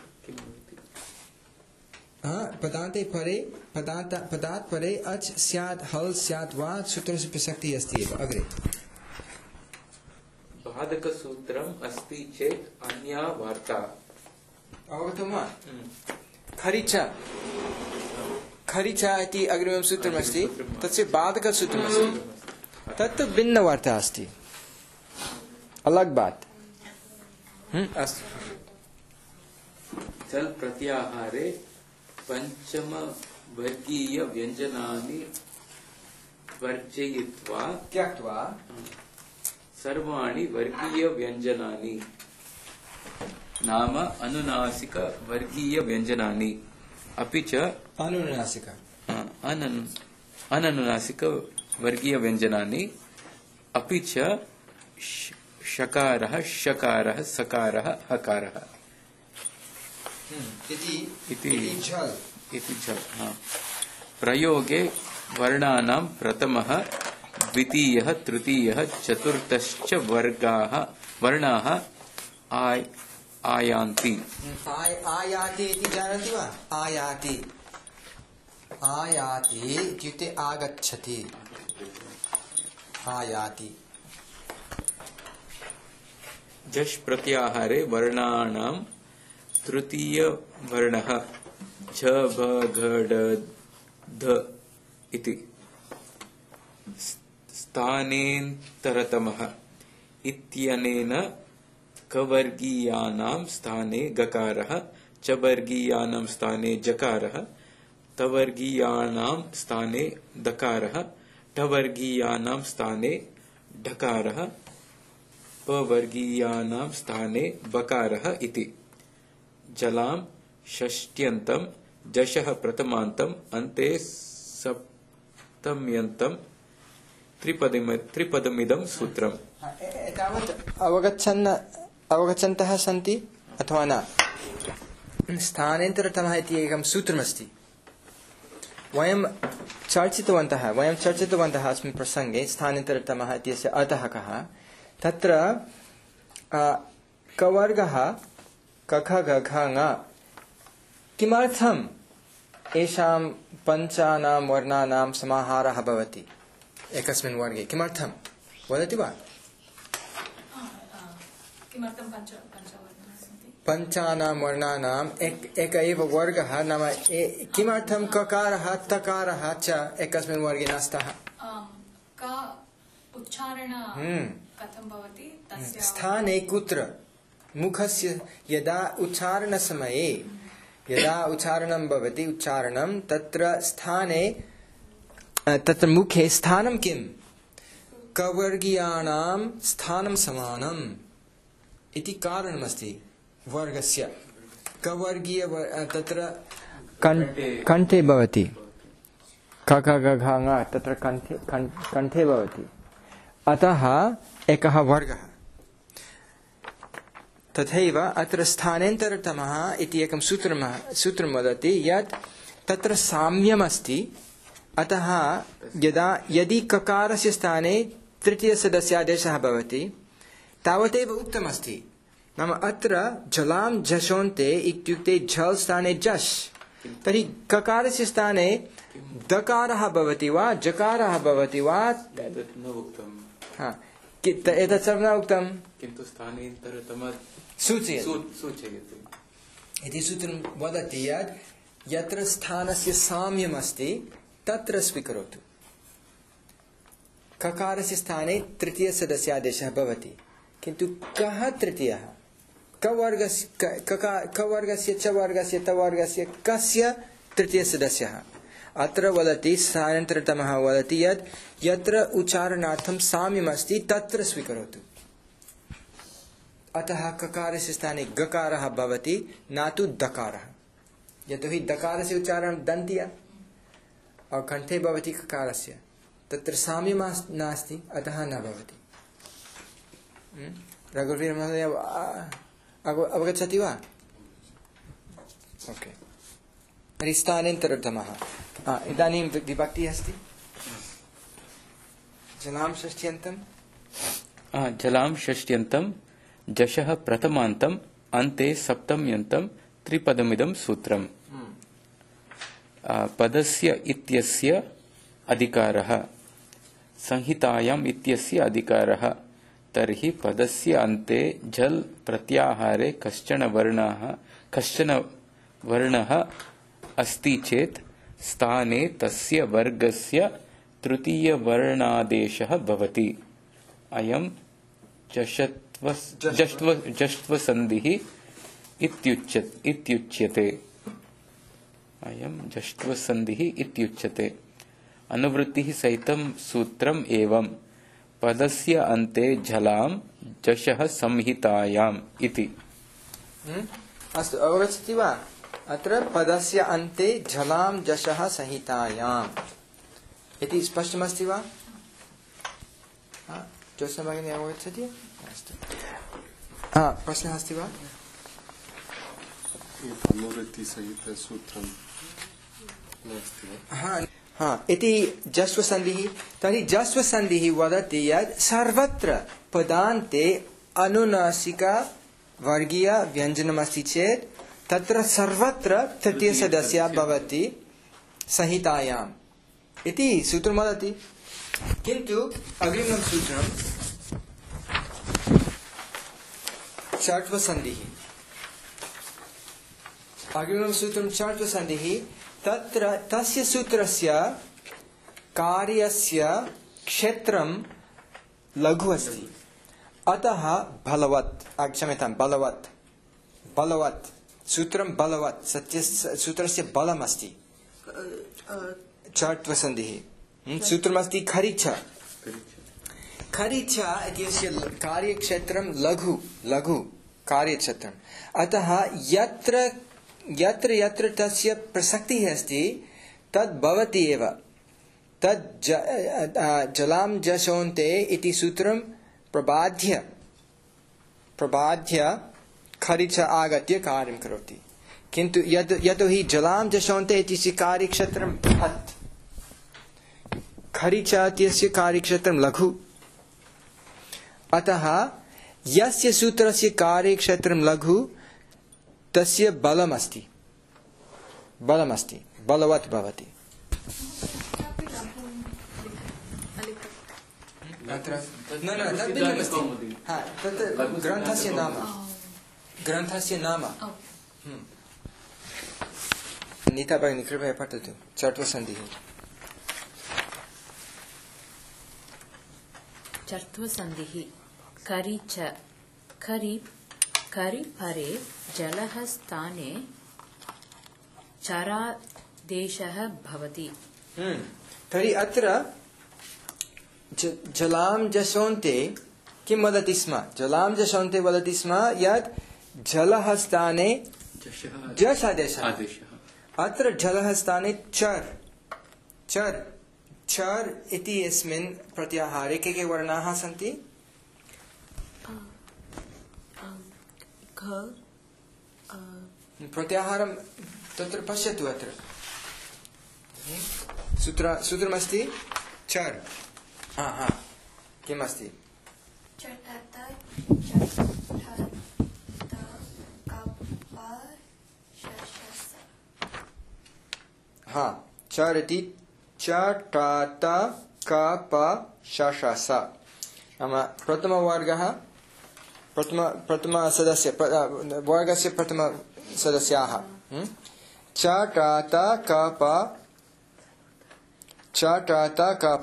पदान्ते परे, पदात् परे अच् स्यात् हल् स्यात् वा सूत्रस्य प्रसक्तिः अस्ति एव। अग्रे बाधकसूत्रम् अस्ति चेत् अन्या वार्ता। अवगतं वा? खरिच इति अग्रिमं सूत्रमस्ति, तस्य बाधकसूत्रमस्ति, तत् भिन्नवार्ता अस्ति, अलग बात। अस्तु। चल् प्रत्याहारे पंचम वर्गीय व्यंजनानि वर्जयित्वा त्यक्त्वा सर्वाणि वर्गीय व्यंजनानि नाम अनुनासिक वर्गीय व्यंजनानि अपि च अननुनासिक वर्गीय व्यंजनानि अपि च शकारः शकारः सकारः हकारः इति झल हाँ। प्रयोगे वर्णानां प्रथमः द्वितीयः तृतीयः चतुर्थश्च वर्णाः आयान्ति। आयाति इति जानन्ति वा? आयाति इत्युक्ते आगच्छति। आयाति जश् प्रत्याहारे वर्णानां तृतीय वर्णः झ भ घ ड ध इति स्थानेन्तरतमः इत्यनेन कवर्गीयानां स्थाने गकारः, चवर्गीयानां स्थाने जकारः, तवर्गीयानां स्थाने दकारः, टवर्गीयानां स्थाने ढकारः, पवर्गीयानां स्थाने बकारः इति। जलां षष्ट्यन्तं जशः प्रथमान्तं अन्ते सप्तम्यन्तं त्रिपदमिदं सूत्रम्। एतावत् अवगच्छन्तः सन्ति अथवा न? स्थानेन्तरतमः इति एकं सूत्रमस्ति। वयं चर्चितवन्तः अस्मिन् प्रसङ्गे स्थानेन्तरतमः इत्यस्य अर्थः कः। तत्र कवर्गः कख गघ ङ किमर्थम् एषां पञ्चानां वर्णानां समाहारः भवति एकस्मिन् वर्गे? किमर्थं वदति वा? पञ्चानां वर्णानाम् एक एव वर्गः, नाम किमर्थं ककारः तकारः च एकस्मिन् वर्गे न स्तः? स्थाने कुत्र? मुखस्य यदा उच्चारणसमये यदा उच्चारणं भवति तत्र स्थाने तत्र मुखे स्थानं किम्? कवर्गीयानां स्थानं समानम् इति कारणमस्ति वर्गस्य। कवर्गीय तत्र कण्ठे भवति, कख गघ ङ तत्र कण्ठे भवति, अतः एकः वर्गः। तथैव अत्र स्थानेन्तरतमः इति एकं सूत्रं वदति यत् तत्र साम्यमस्ति। अतः यदि ककारस्य स्थाने तृतीयसदस्यादेशः भवति तावदेव उक्तमस्ति। नाम अत्र जलां जशोन्ते इत्युक्ते झल् स्थाने जश्, तर्हि ककारस्य स्थाने दकारः भवति वा जकारः भवति वा? एतत् सर्वं न उक्तं, किन्तु स्थानेन्तरतमः सूचयति इति सूत्रं वदति यत् यत्र स्थानस्य साम्यमस्ति तत्र स्वीकरोतु। ककारस्य स्थाने तृतीयसदस्यादेशः भवति, किन्तु कः तृतीयः? कवर्गस्य च वर्गस्य तवर्गस्य कस्य तृतीयसदस्यः? अत्र वदति स्थानेन्तरतमः वदति यत् यत्र उच्चारणार्थं साम्यमस्ति तत्र स्वीकरोतु। अतः ककारस्य स्थाने गकारः भवति, न तु दकारः। यतोहि दकारस्य उच्चारणं दन्त्या और कण्ठे भवति ककारस्य, तत्र साम्यं नास्ति, अतः न भवति। रघुवीर महोदय अवगच्छति वा? ओके। तर्हि स्थानेन्तरतमः। इदानीं विभक्तिः अस्ति। जलां षष्ट्यन्तं जलां षष्ट्यन्तं जशः प्रथमान्तं अन्ते सप्तम्यन्तं त्रिपदमिदं सूत्रम्। पदस्य इत्यस्य अधिकारः, संहितायाम् इत्यस्य अधिकारः। तर्हि पदस्य अन्ते झल् प्रत्याहारे कश्चन वर्णः अस्ति चेत् स्थाने तस्य वर्गस्य तृतीयवर्णादेशः भवति। अयं जष्ट्वसन्धिः इत्युच्यते। अयं जष्ट्वसन्धिः इत्युच्यते। अनुवृत्तिः सहितं सूत्रम् एवं पदस्य अन्ते झलां जशः संहितायाम् इति। अस्तु, अवगच्छति वा? अत्र पदस्य अन्ते झलां जशः संहितायाम् इति स्पष्टमस्ति वा? ज्योत्स्ना भगिनी अवगच्छति? अस्तु। प्रश्नः अस्ति वा? अनुवृत्तिसहितसूत्रं नास्ति वा? हाँ इति जस्वसन्धिः। तर्हि जस्वसन्धिः वदति यत् सर्वत्र पदान्ते अनुनासिका वर्गीय व्यञ्जनमस्ति चेत् तत्र सर्वत्र तृतीयसदस्यः भवति संहितायाम् इति सूत्रं वदति। किन्तु अग्रिमं सूत्रं चर्त्वसन्धिः। अग्रिमं सूत्रं चर्त्वसन्धिः। तत्र तस्य सूत्रस्य कार्यस्य क्षेत्रं लघु अस्ति, अतः बलवत्, क्षम्यतां बलवत्, बलवत् सूत्रं बलवत्, सूत्रस्य बलम् अस्ति। चर्त्वसन्धिः सूत्रमस्ति खरिच। खरिच इत्यस्य कार्यक्षेत्रं लघु, लघु कार्यक्षेत्रम्, अतः यत्र यत्र यत्र तस्य प्रसक्तिः अस्ति तद् भवति एव। तद् जलां जशोन्ते इति सूत्रं प्रबाध्य खरिच आगत्य कार्यं करोति। किन्तु यतोहि जलां जशोन्ते इत्यस्य कार्यक्षेत्रं बृहत्, खरिच इत्यस्य कार्यक्षेत्रं लघु, अतः यस्य सूत्रस्य कार्यक्षेत्रं लघु तस्य बलमस्ति, बलवत् भवति। ग्रन्थस्य नाम नीता भगिनी कृपया पठतु। चर्त्वसन्धिः। चर्त्वसन्धिः करिच खरि परे जलः स्थाने चरादेशः भवति। तर्हि अत्र जलां जशोन्ते किं वदति स्म? जलां जशोन्ते वदति स्म यत् जलः स्थाने जस् आदेशः। अत्र जलः स्थाने चर् इति अस्मिन् प्रत्याहारे के वर्णाः सन्ति? प्रत्याहारं तत्र पश्यतु। अत्र सूत्रमस्ति चर्। किम् अस्ति? चर् इति चटात कप शशस। नाम प्रथमवर्गः, प्रथमसदस्य वर्गस्य प्रथमसदस्याः चटात कप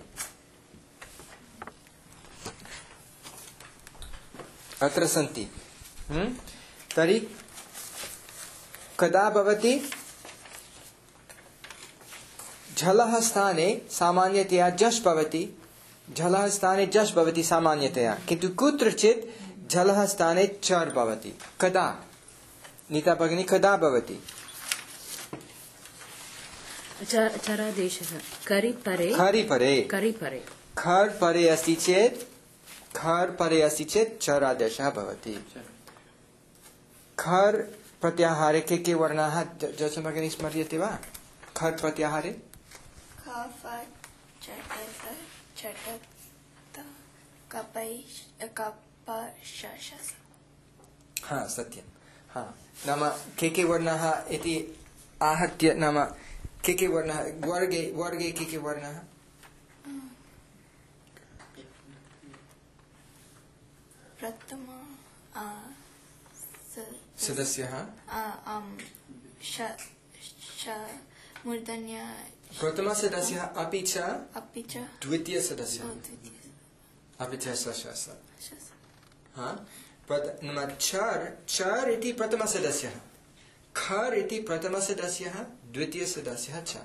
अत्र सन्ति। तर्हि कदा भवति? झलः स्थाने सामान्यतया जश् भवति, झलः स्थाने जश् भवति सामान्यतया, किन्तु कुत्रचित् झलः स्थाने चर् भवति। कदा नीता भगिनी कदा भवति? चरादेशः खरि परे अस्ति चेत् चरादेशः भवति। खर् प्रत्याहारे के वर्णाः जसं भगिनी स्मर्यते वा? खर् प्रत्याहारे सत्यं। नाम के वर्णाः इति आहत्य, नाम के वर्णाः वर्गे के वर्णाः? प्रथम सदस्यः मूर्धन्य प्रथमसदस्यः अपि च द्वितीयसदस्यः अपि च शशस। चर् इति प्रथमसदस्यः, खर् इति प्रथमसदस्यः, द्वितीयसदस्यः च।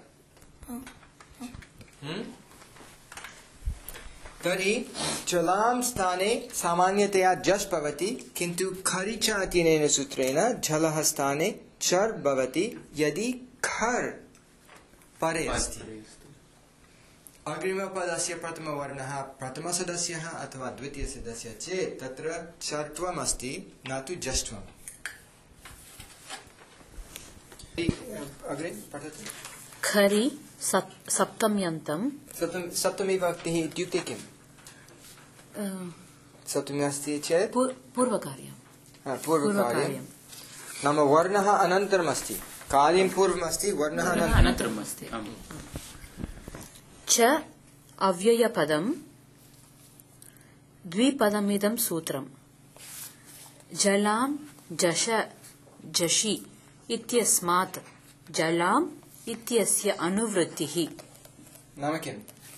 तर्हि जलां स्थाने सामान्यतया जश् भवति, किन्तु खरिच इत्यनेन सूत्रेण झलः स्थाने चर् भवति यदि खर् परे अस्ति। अग्रिमपदस्य प्रथमवर्णः प्रथमसदस्यः अथवा द्वितीयसदस्यः चेत् तत्र चर्त्वम् अस्ति, न तु जष्ट्वम्। अग्रे पठतु। खरि सप्तम्यन्तं सप्तमी विभक्तिः इत्युक्ते किम्? सप्तमी अस्ति चेत् पूर्वकार्यं पूर्वकार्यं नाम वर्णः अनन्तरम् अस्ति, कार्यं पूर्वमस्ति, वर्णः अनन्तरम् अस्ति। च अव्ययपदं द्विपदमिदं सूत्रम्। जलां जश जषि इत्यस्मात् जलाम् इत्यस्य अनुवृत्तिः नाम किम्?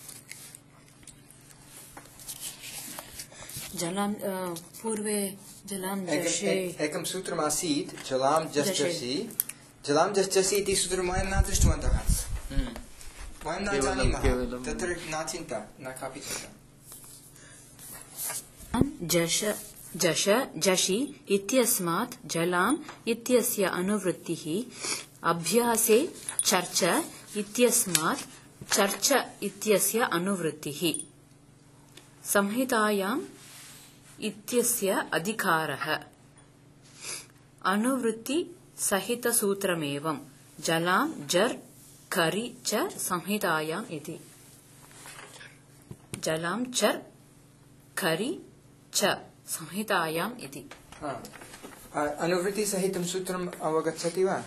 जलां पूर्वे जलां जषे एकं सूत्रमासीत्, जलां जषसि, जलां जषसि इति सूत्रं वयं न दृष्टवन्तः, वयं न जानीमः, तत्र न चिन्ता, न कापि चिन्ता। जश जश जषि इत्यस्मात् जलाम् इत्यस्य अनुवृत्तिः। अभ्यासे चर्च इत्यस्मात् चर्च इत्यस्य अनुवृत्तिः। संहितायाम् इत्यस्य अधिकारः। अनुवृत्ति सहित सूत्रमेवं जलां जर् खरि च संहितायाम् इति। जलां चर् खरि च संहितायाम् इति। अनुवृत्ति सहितं सूत्रम् अवगच्छति वा?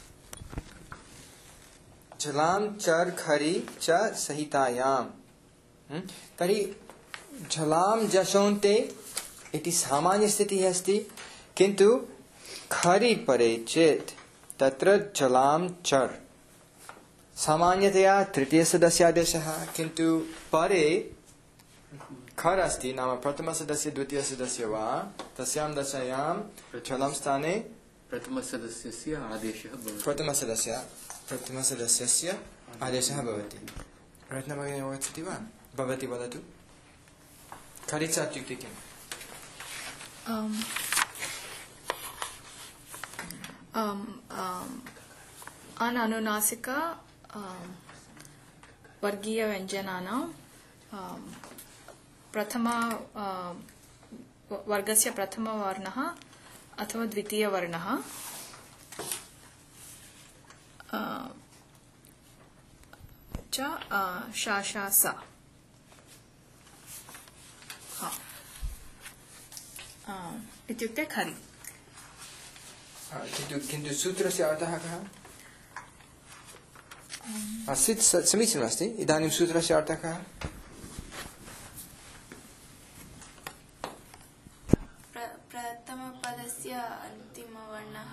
जलां चर् खरि च संहितायाम्। तर्हि जलां जशोन्ते इति सामान्यस्थितिः अस्ति, किन्तु खरि परे चेत् तत्र जलां चर् सामान्यतया तृतीयसदस्यादेशः, किन्तु परे खर् अस्ति, नाम प्रथमसदस्य द्वितीयसदस्य वा, तस्यां दशायां जलं स्थाने प्रथमसदस्यस्य आदेशः भवति। प्रथमसदस्यस्य आदेशः भवति। प्रयत्नभगिनी अवगच्छति वा? भवती वदतु। खरिच इत्युक्ते किम्? अननुनासिक वर्गीयव्यञ्जनानां प्रथम वर्गस्य प्रथमवर्णः अथवा द्वितीयवर्णः च शाशास इत्युक्ते खरि। किन्तु सूत्रस्य अर्थः कः? समीचीनमस्ति। इदानीं सूत्रस्य अर्थः कः? प्रथमपदस्य अन्तिमवर्णः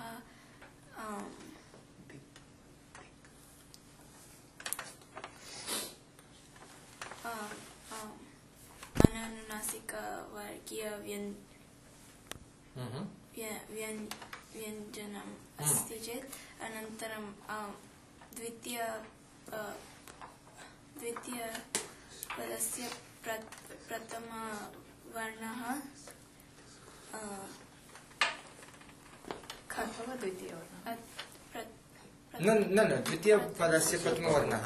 अनानुनासिकवर्गीयव्यञ्जनम् अस्ति चेत् अनन्तरं द्वितीयपदस्य प्रथमवर्णः अथवा द्वितीयवर्णः न द्वितीयपदस्य प्रथमवर्णः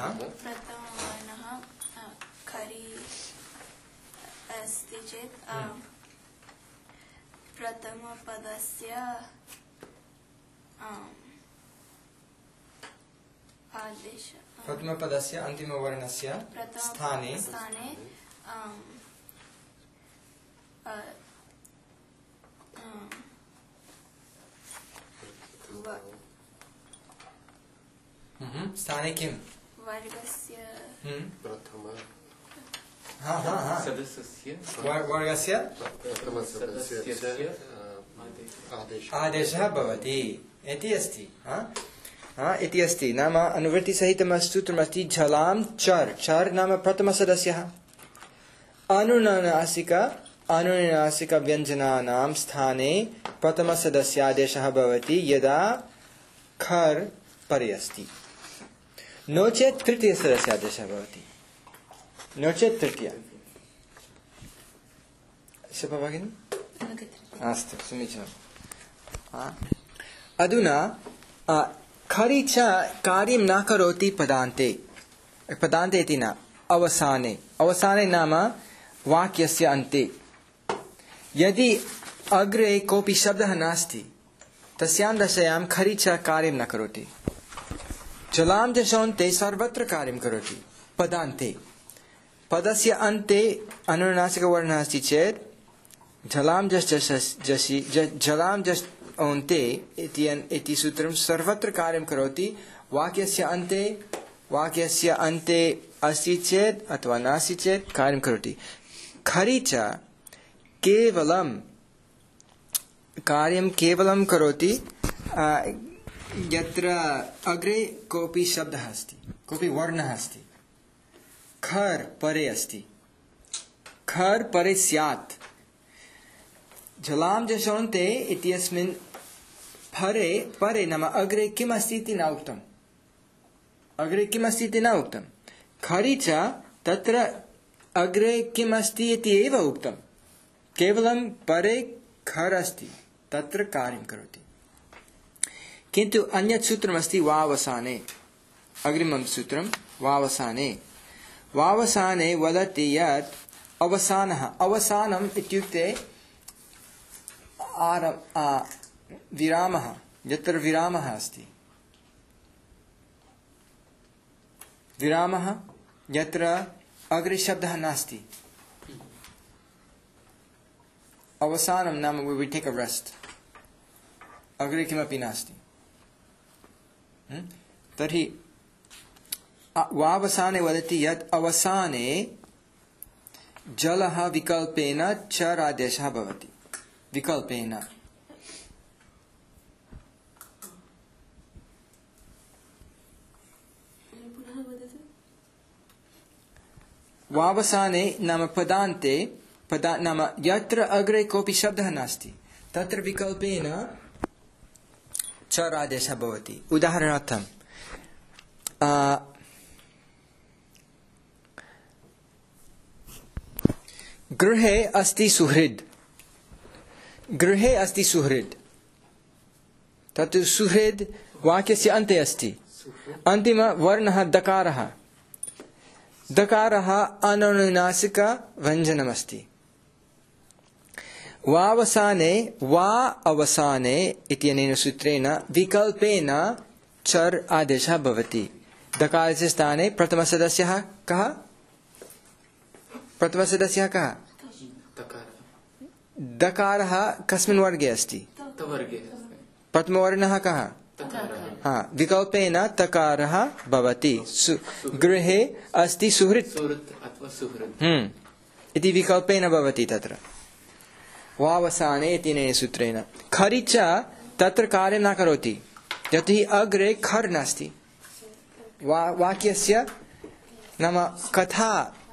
खरि अस्ति चेत् प्रथमपदस्य प्रथमपदस्य अन्तिमवर्णस्य स्थाने स्थाने किं? वर्गस्य वर्गस्य आदेशः भवति इति अस्ति। इति अस्ति, नाम अनुवृत्तिसहितं सूत्रमस्ति। झलां चर्, चर् नाम प्रथमसदस्यः। अनुनासिकव्यञ्जनानां स्थाने प्रथमसदस्यादेशः भवति यदा खर् परे अस्ति, नो चेत् तृतीयसदस्यादेशः भवति, नो चेत् तृतीय। शोभा भगिनी? अस्तु, समीचीनम्। अधुना खरि च कार्यं न करोति पदान्ते। पदान्ते इति न, अवसाने। अवसाने नाम वाक्यस्य अन्ते। यदि अग्रे कोऽपि शब्दः नास्ति, तस्यां दशायां खरि च कार्यं न करोति। जलां जशोन्ते सर्वत्र कार्यं करोति पदान्ते पदस्य अन्ते अनुनासिकवर्णः अस्ति चेत् जलां जलां ओन्ते इति सूत्रं सर्वत्र कार्यं करोति वाक्यस्य अन्ते अस्ति चेत् अथवा नास्ति चेत् कार्यं करोति खरि च कार्यं केवलं करोति यत्र अग्रे कोऽपि शब्दः अस्ति कोऽपि वर्णः अस्ति खर् परे अस्ति खर् परे स्यात् जलां जशोन्ते इत्यस्मिन् परे नाम अग्रे किम् अस्ति इति न उक्तम् अग्रे किम् अस्ति इति न उक्तम् खरि च तत्र अग्रे किम् अस्ति इति एव उक्तम् केवलं परे खर् अस्ति तत्र कार्यं करोति किन्तु अन्यत् सूत्रमस्ति वावसाने अग्रिमं सूत्रं वावसाने वदति यत् अवसानम् इत्युक्ते विरामः यत्र विरामः अस्ति विरामः यत्र अग्रे शब्दः नास्ति अवसानं नाम we take a rest अग्रे किमपि नास्ति तर्हि वावसाने वदति यत् अवसाने जलः विकल्पेन चर् आदेशः भवति विकल्पेन वावसाने नाम पदान्ते नाम यत्र अग्रे कोऽपि शब्दः नास्ति तत्र विकल्पेन चर् आदेशः भवति उदाहरणार्थं गृहे अस्ति सुहृद् तत् सुहृद् वाक्यस्य अन्ते अस्ति अन्तिमवर्णः दकारः अनुनासिक व्यञ्जनमस्ति अवसाने इत्यनेन सूत्रेण विकल्पेन चर् आदेशः भवति दकारस्य स्थाने प्रथमसदस्यः कः दकारः कस्मिन् वर्गे अस्ति प्रथमवर्णः कः विकल्पेन तकारः भवति गृहे अस्ति सुहृत् इति विकल्पेन भवति तत्र वावसाने इत्यनेन सूत्रेण खरि च तत्र कार्यं न करोति यतोहि अग्रे खर् नास्ति वाक्यस्य नाम कथा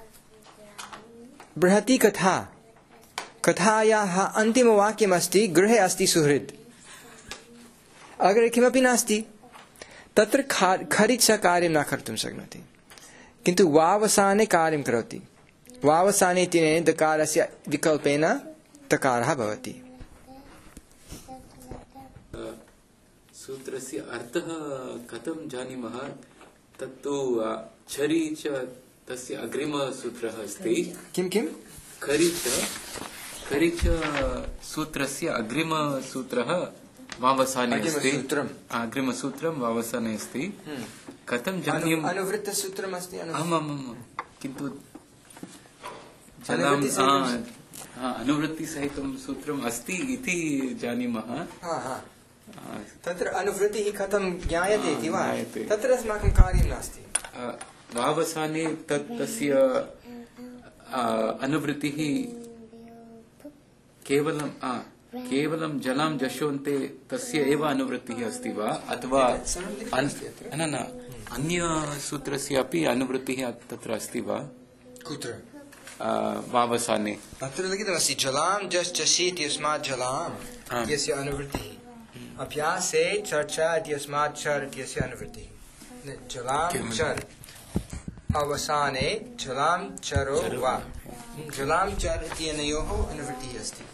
बृहती कथायाः अन्तिमवाक्यमस्ति गृहे अस्ति सुहृत् अग्रे किमपि नास्ति तत्र खरि च कार्यं न कर्तुं शक्नोति किन्तु वावसाने कार्यं करोति वावसाने इत्यनेन दकारस्य विकल्पेन तकारः भवति सूत्रस्य अर्थः कथं जानीमः तत्तु छरि च तस्य अग्रिमसूत्रः अस्ति किं खरि च सूत्रस्य अग्रिमसूत्रः वावसाने अस्ति अग्रिमसूत्रं वावसाने अस्ति कथं जानीमः अनुवृत्तसूत्रम् अस्ति किन्तु अनुवृत्तिसहितं सूत्रम् अस्ति इति जानीमः तत्र अनुवृत्तिः कथं ज्ञायते इति वा तत्र अस्माकं कार्यं नास्ति वावसाने तस्य अनुवृत्तिः केवलं जलां जशोन्ते तस्य एव अनुवृत्तिः अस्ति वा अथवा अन्य सूत्रस्य अपि अनुवृत्तिः तत्र अस्ति वा कुत्र वावसाने अत्र लिखितमस्ति जलां जसि इत्यस्मात् जलां इत्यस्य अनुवृत्तिः अभ्यासे चर्चा इत्यस्मात् चर् इत्यस्य अनुवृत्तिः जलां चर् अवसाने जलां चरो वा जलां चर् इत्यनयोः अनुवृत्तिः अस्ति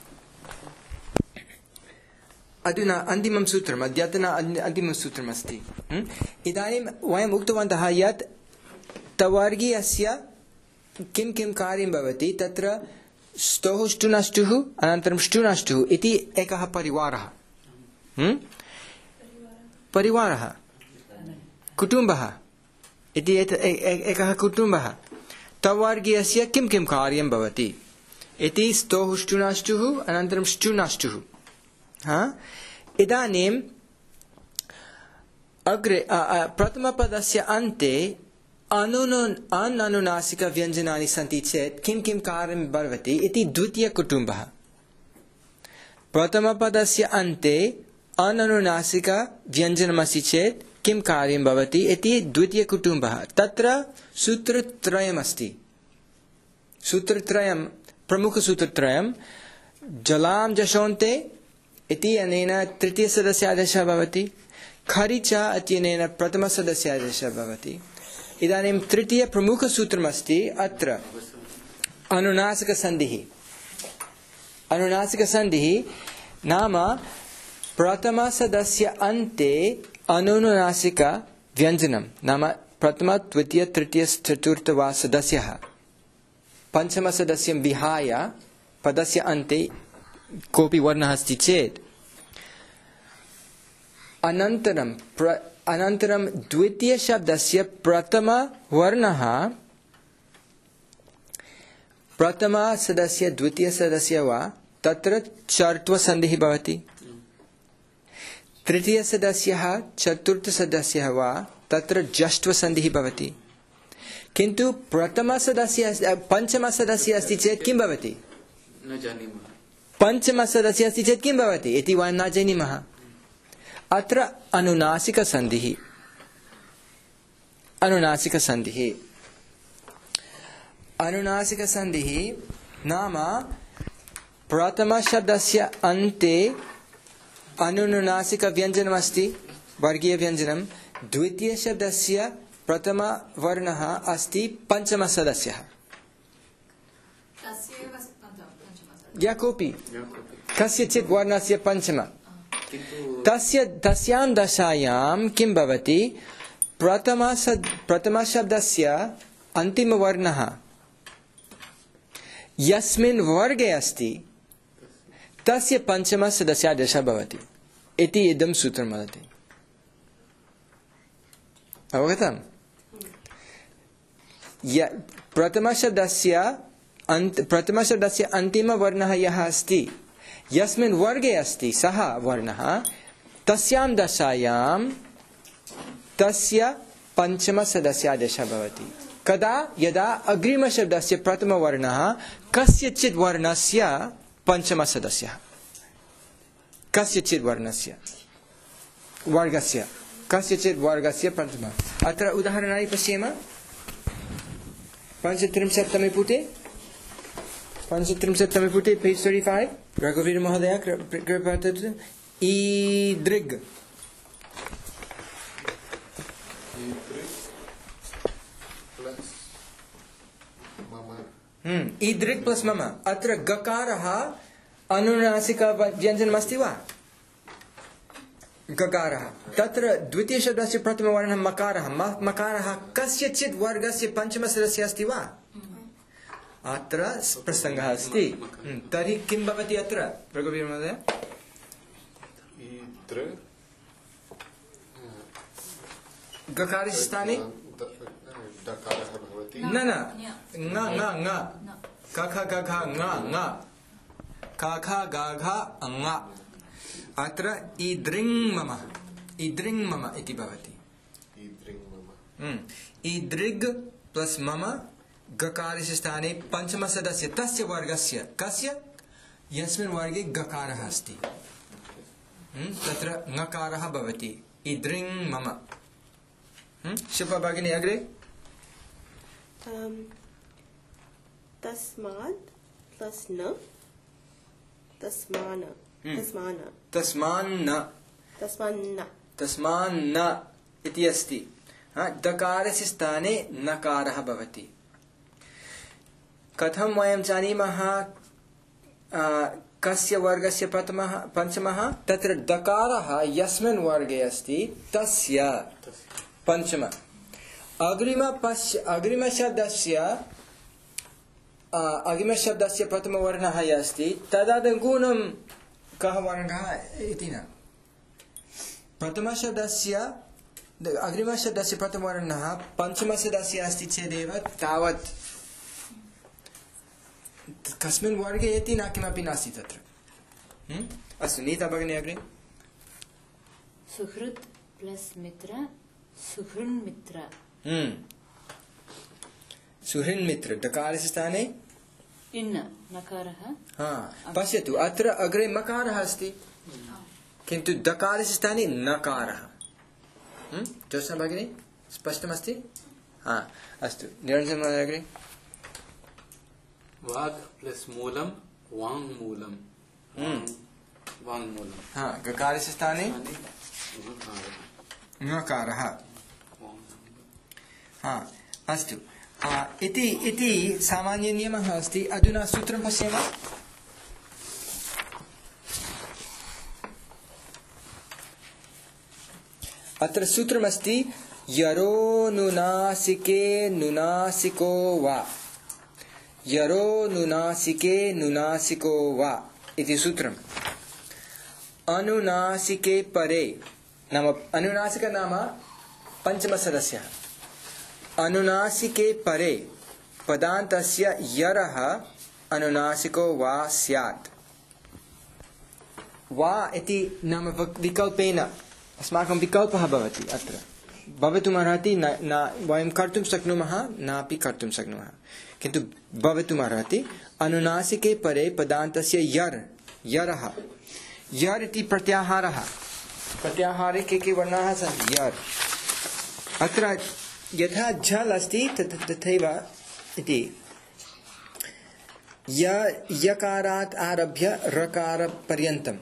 अधुना अन्तिमं सूत्रम् अद्यतन अन्तिमं सूत्रमस्ति इदानीं वयम् उक्तवन्तः यत् तवर्गीयस्य किं कार्यं भवति तत्र स्तोः ष्टुनष्टुः अनन्तरं ष्टुनष्टुः इति एकः परिवारः कुटुम्बः इति एकः कुटुम्बः तवर्गीयस्य किं किं कार्यं भवति इति स्तोः ष्टुनाष्टुः अनन्तरं ष्टुनाष्टुः इदानीं अग्रे प्रथमपदस्य अन्ते अनुनासिक व्यञ्जनानि सन्ति चेत् किं किं कार्यं भवति इति द्वितीयकुटुम्बः प्रथमपदस्य अन्ते अनुनासिक व्यञ्जनमस्ति चेत् किं कार्यं भवति इति द्वितीयकुटुम्बः तत्र सूत्रत्रयमस्ति सूत्रत्रयं प्रमुखसूत्रत्रयं जलां जशोन्ते इति अनेन तृतीयसदस्यादेशः भवति खरि च इत्यनेन प्रथमसदस्यादेशः भवति इदानीं तृतीयप्रमुखसूत्रमस्ति अत्र अनुनासिकसन्धिः अनुनासिकसन्धिः नाम प्रथमसदस्य अन्ते अनुनासिक व्यञ्जनं नाम प्रथम द्वितीय तृतीय चतुर्थ वा सदस्यः पञ्चमसदस्यं विहाय पदस्य अन्ते कोऽपि वर्णः अस्ति चेत् अनन्तरं द्वितीयशब्दस्य प्रथमवर्णः प्रथमसदस्य द्वितीयसदस्य वा तत्र चर्त्वसन्धिः भवति तृतीयसदस्यः चतुर्थसदस्यः वा तत्र जष्ट्वसन्धिः भवति किन्तु प्रथमसदस्य पञ्चमसदस्य अस्ति चेत् किं भवति न जानीमः पञ्चमसदस्य अस्ति चेत् किं भवति इति वयं न जानीमः अत्र अनुनासिकसन्धिः अनुनासिकसन्धिः नाम प्रथमशब्दस्य अन्ते अनुनासिकव्यञ्जनमस्ति वर्गीयव्यञ्जनं द्वितीयशब्दस्य प्रथमवर्णः अस्ति पञ्चमसदस्यः या कोऽपि कस्यचित् वर्णस्य पञ्चम तस्यां दशायां किं भवति प्रथमशब्दस्य अन्तिमवर्णः यस्मिन् वर्गे अस्ति तस्य पञ्चमसदस्यादेशः भवति इति इदं सूत्रं वदति अवगतम् प्रथमशब्दस्य अन्तिमवर्णः यः अस्ति यस्मिन् वर्गे अस्ति सः वर्णः तस्यां दशायां तस्य पञ्चमसदस्यादेशः भवति कदा यदा अग्रिमशब्दस्य प्रथमवर्णः कस्यचित् वर्णस्य पञ्चमसदस्यः कस्यचित् वर्णस्य वर्गस्य कस्यचित् वर्गस्य पञ्चमः अत्र उदाहरणानि पश्येम 35तमे पुटे पेज 35 रघुवीर महोदय कृपया ईदृग् ईदृग् प्लस मम अत्र गकारः अनुनासिक व्यञ्जनमस्ति वा गकारः तत्र द्वितीयशब्दस्य प्रथमवर्णः मकारः कस्यचित् वर्गस्य पञ्चमसदस्यः अस्ति वा अत्र प्रसङ्गः अस्ति तर्हि किं भवति अत्र रघुवीर महोदय गकारस्य स्थाने न कख गघ ङ अत्र ईदृङ् मम इति भवति ईदृग् प्लस मम गकारस्य स्थाने पञ्चमसदस्य तस्य वर्गस्य कस्य यस्मिन् वर्गे गकारः अस्ति तत्र ङकारः भवति ईदृङ् मम शिल्पा भगिनी अग्रे तस्मात् प्लस न तस्मान्न इति अस्ति दकारस्य स्थाने नकारः भवति कथं वयं जानीमः कस्य वर्गस्य प्रथमः पञ्चमः तत्र दकारः यस्मिन् वर्गे अस्ति तस्य पञ्चम अग्रिमशब्दस्य प्रथमवर्णः यः अस्ति तदनुगुणं कः वर्णः इति न प्रथमशब्दस्य अग्रिमशब्दस्य प्रथमवर्णः पञ्चमशब्दस्य अस्ति चेदेव तावत् कस्मिन् वर्गे इति न किमपि नास्ति तत्र। अस्तु, नीता भगिनी अग्रे। सुहृत् प्लस मित्र, सुहृन्मित्र। सुहृन्मित्र डकारस्य स्थाने इन् नकारः। पश्यतु, अत्र अग्रे मकारः अस्ति किन्तु दकारस्य स्थाने नकारः। ज्योत्स्ना भगिनी स्पष्टमस्ति? अस्तु, निरञ्जन महोदय अग्रे। वाग् प्लस मूलम वाङ् मूलम। वाङ् मूलम। गकारस्य स्थाने नकारः। अस्तु, इति सामान्य नियमः अस्ति। अधुना सूत्रं पश्यामः। अत्र सूत्रमस्ति यरो नुनासिके नुनासिको वा, यरो नुनासिके नुनासिको वा इति सूत्रम्। अनुनासिके परे नाम अनुनासिक नाम पञ्चमसदस्यः। अनुनासिके परे पदान्तस्य यरः अनुनासिको वा स्यात्। वा इति नाम विकल्पेन अस्माकं विकल्पः भवति। अत्र भवितुमर्हति, न वयं कर्तुं शक्नुमः, नापि कर्तुं शक्नुमः, किन्तु भवितुमर्हति। अनुनासिके परे पदान्तस्य यरः, यर् इति प्रत्याहारः। प्रत्याहारे के वर्णाः सन्ति? यर्। अत्र यथा झल् अस्ति तथैव इति यकारात् आरभ्य रकारपर्यन्तम्।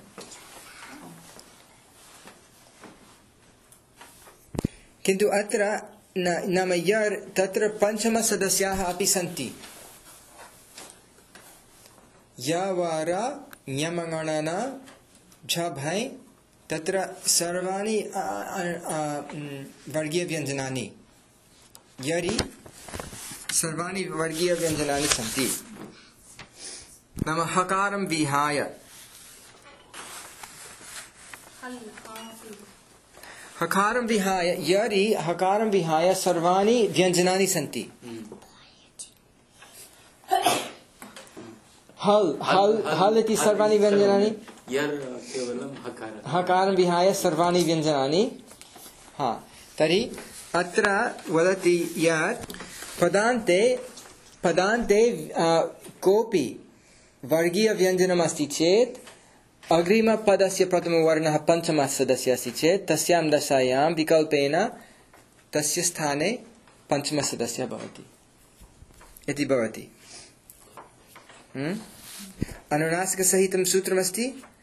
किन्तु अत्र नाम यर् तत्र पञ्चमसदस्याः अपि सन्ति। यवर ञमगणन झभै तत्र सर्वाणि वर्गीयव्यञ्जनानि, यरि सर्वाणि वर्गीयव्यञ्जनानि सन्ति। नाम हकारं विहाय, हकारं विहाय, यरि हकारं विहाय सर्वाणि व्यञ्जनानि सन्ति। हल् इति सर्वाणि व्यञ्जनानि, हकारं विहाय सर्वाणि व्यञ्जनानि। तर्हि अत्र वदति यत् पदान्ते कोऽपि वर्गीयव्यञ्जनमस्ति चेत् अग्रिमपदस्य प्रथमवर्णः पञ्चमसदस्यः अस्ति चेत् तस्यां दशायां विकल्पेन तस्य स्थाने पञ्चमसदस्यः भवति इति भवति। अनुनासिकसहितं सूत्रमस्ति।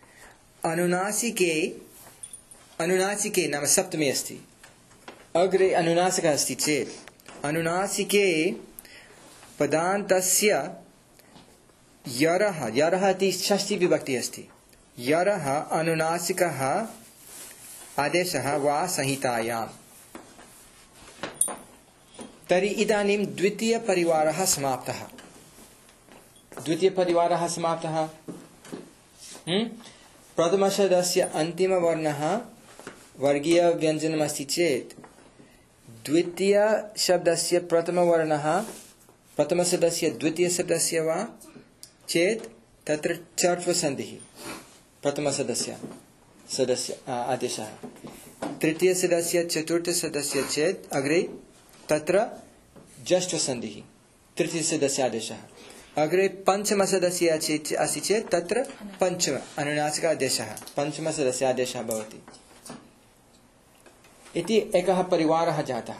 अनुनासिके नाम सप्तमी अस्ति, अग्रे अनुनासिकः अस्ति चेत् अनुनासिके पदान्तस्य यरः, यरः इति षष्ठी विभक्तिः अस्ति। यरः अनुनासिकः आदेशः वा संहितायाम्। तर्हि इदानीं द्वितीयपरिवारः समाप्तः। द्वितीयपरिवारः समाप्तः। प्रथमशब्दस्य अन्तिमवर्णः वर्गीयव्यञ्जनमस्ति चेत् द्वितीयशब्दस्य प्रथमवर्णः प्रथमशब्दस्य द्वितीयशब्दस्य वा चेत् तत्र चर्त्वसन्धिः प्रथमशब्दस्य आदेशः। तृतीयशब्दस्य चतुर्थशब्दस्य चेत् अग्रे तत्र जष्ट्वसन्धिः तृतीयशब्दस्य आदेशः। अग्रे पञ्चमशब्दस्य अस्ति चेत् तत्र पञ्चम अनुनासिक आदेशः, पञ्चमशब्दस्य आदेशः भवति इति एकः परिवारः जातः।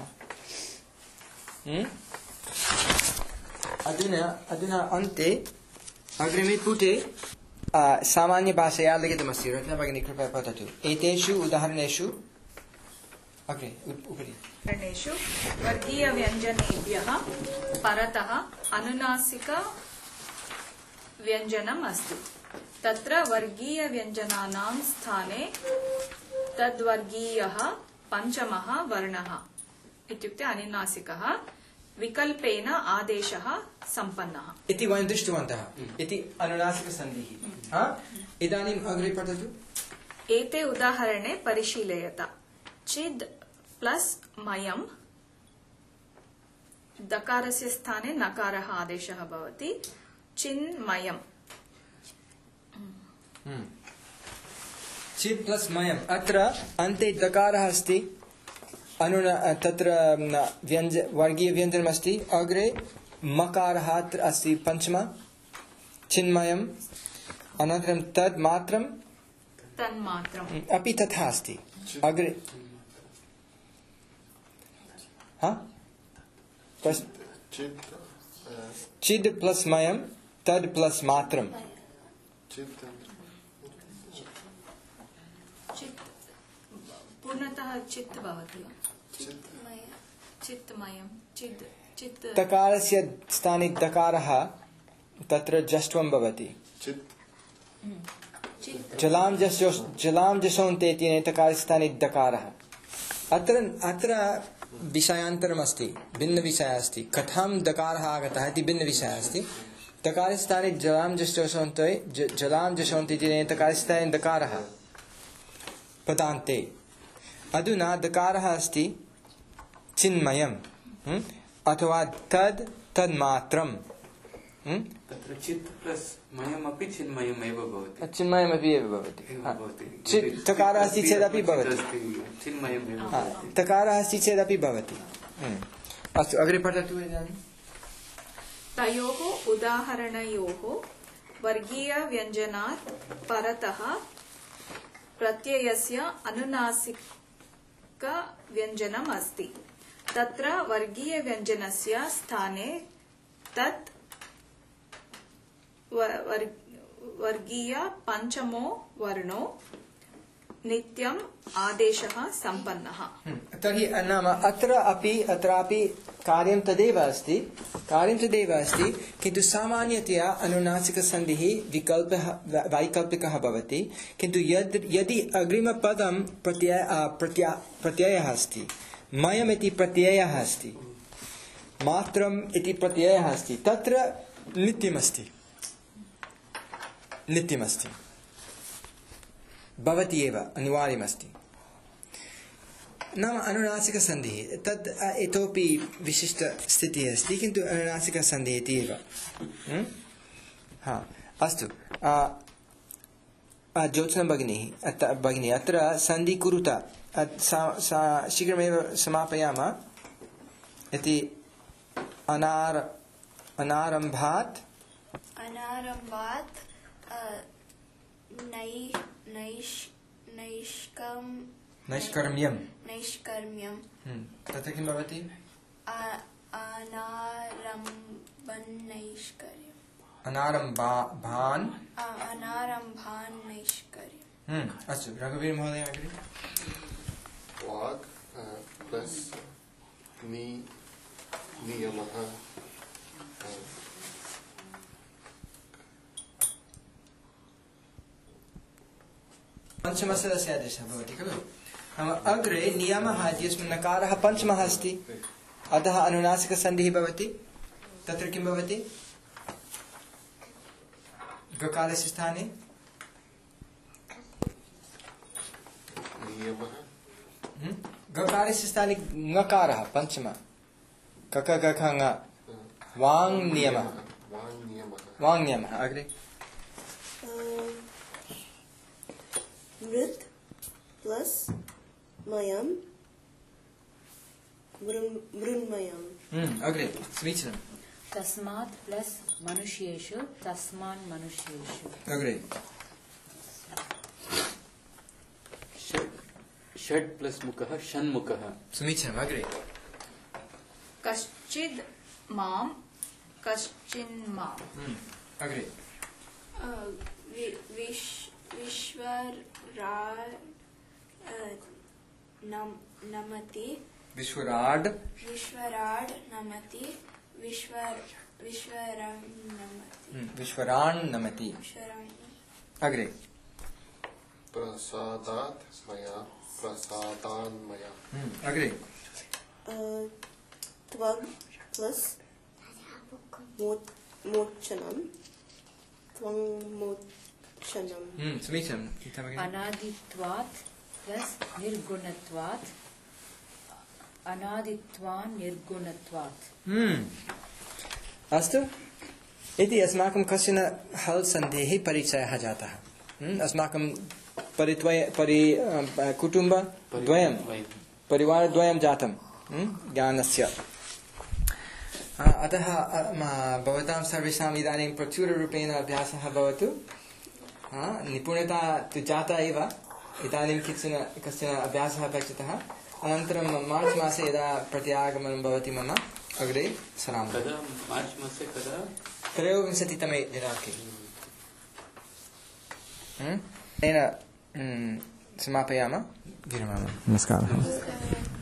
अधुना अन्ते अग्रिमे पुटे सामान्यभाषया लिखितमस्ति। रत्ना भगिनी कृपया पठतु। एतेषु उदाहरणेषु उदाहरणेषु वर्गीयव्यञ्जनेभ्यः परतः अनुनासिक व्यञ्जनम् अस्ति। तत्र वर्गीयव्यञ्जनानां स्थाने तद्वर्गीयः पञ्चमः वर्णः इत्युक्ते अनुनासिकः विकल्पेन आदेशः सम्पन्नः इति वयं दृष्टवन्तः इति अनुनासिकसन्धिः। इदानीम् अग्रे पठतु। एते उदाहरणे परिशीलयत। चिद् प्लस मयम दकारस्य स्थाने नकारः आदेशः भवति चिन्मयम चित् प्लस मयम अत्र अन्ते दकारः अस्ति तत्र वर्गीय व्यञ्जनम् अस्ति अग्रे मकारः अत्र अस्ति पंचम चिन्मयम अनन्तरं तद् मात्रं तन्मात्रम् अपि तथा अस्ति अग्रे चिद् प्लस मयम तद् प्लस मात्रम पूर्णतः चित् भवति चित्मयं चित् तकारस्य स्थाने दकारः तत्र जष्ट्वं भवति जलां जशोन्ते इति तकारस्य स्थाने दकारः अत्र विषयान्तरमस्ति भिन्नविषयः अस्ति कथं दकारः आगतः इति भिन्नविषयः अस्ति तकारस्य स्थाने जलां जशोन्ते इति तकारस्य स्थाने दकारः पदान्ते अधुना दकारः अस्ति चिन्मयम् अथवा तन्मात्रम् तत्र चित् प्लस मयमपि चिन्मयमेव भवति चिन्मयमपि एव भवति तकारः अस्ति चेदपि भवति चिन्मयमेव तकारः अस्ति चेदपि भवति अस्तु अग्रे पठतु इदानीं तयोः उदाहरणयोः वर्गीयव्यञ्जनात् परतः प्रत्ययस्य अनुनासिकव्यञ्जनम् अस्ति तत्र वर्गीयव्यञ्जनस्य स्थाने तत् वर्गीय पंचमो वर्णो नित्यम् आदेशः सम्पन्नः तर्हि नाम अत्रापि कार्यं तदेव अस्ति किन्तु सामान्यतया अनुनासिकसन्धिः वैकल्पिकः भवति किन्तु यदि अग्रिमपदं प्रत्ययः अस्ति मयम् इति प्रत्ययः अस्ति मात्रम् इति प्रत्ययः अस्ति तत्र नित्यमस्ति भवति एव अनिवार्यमस्ति नाम अनुनासिकसन्धिः तद् इतोपि विशिष्टस्थितिः अस्ति किन्तु अनुनासिकसन्धिः इति एव अस्तु ज्योत्स्ना भगिनी अत्र सन्धि कुरुत शीघ्रमेव समापयामः इति अनारम्भात् नैष्कर्म्यं तत्र किं भवति अनारम्भान् अस्तु रघुवीर महोदय अग्रे वाक् प्लस नियमः पंचमस्य आदेशः भवति खलु नाम अग्रे नियमः इत्यस्मिन् नकारः पंचमः अस्ति अतः अनुनासिकसन्धिः भवति तत्र किं भवति गकारस्य स्थाने गकारस्य स्थाने ङकारः पंचम कक गख ङ वाङ् नियमः अग्रे मृत् प्लस मयम मृन्मयम् अग्रे समीचीनम् तस्मात् प्लस मनुष्येषु तस्मान् मनुष्येषु अग्रे षड् प्लस मुखः षण्मुखः समीचीनम् अग्रे कश्चिद् मां कश्चिन्माम् अग्रे नमति विश्वराड् नमति विश्वरान् नमति अग्रे प्रसादात् मया प्रसादान् मया अग्रे त्वग् प्लस मोक्षणम् त्वङ्मोक्षणम् समीचीनम् अनादित्वात् प्लस निर्गुणत्वात् अनादित्वान् निर्गुणत्वात्। अस्तु इति अस्माकं कश्चन हल् सन्धेः परिचयः जातः। अस्माकं कुटुम्बद्वयं परिवारद्वयं जातं ज्ञानस्य। अतः भवतां सर्वेषाम् इदानीं प्रचुररूपेण अभ्यासः भवतु। निपुणता तु जाता एव, इदानीं कश्चन अभ्यासः अपेक्षितः। अनन्तरं मार्च् मासे यदा प्रत्यागमनं भवति मम अग्रे सरामः। मार्च् मासे कदा? 23तमे दिनाङ्के। तेन समापयामः, विरमामः। नमस्कारः।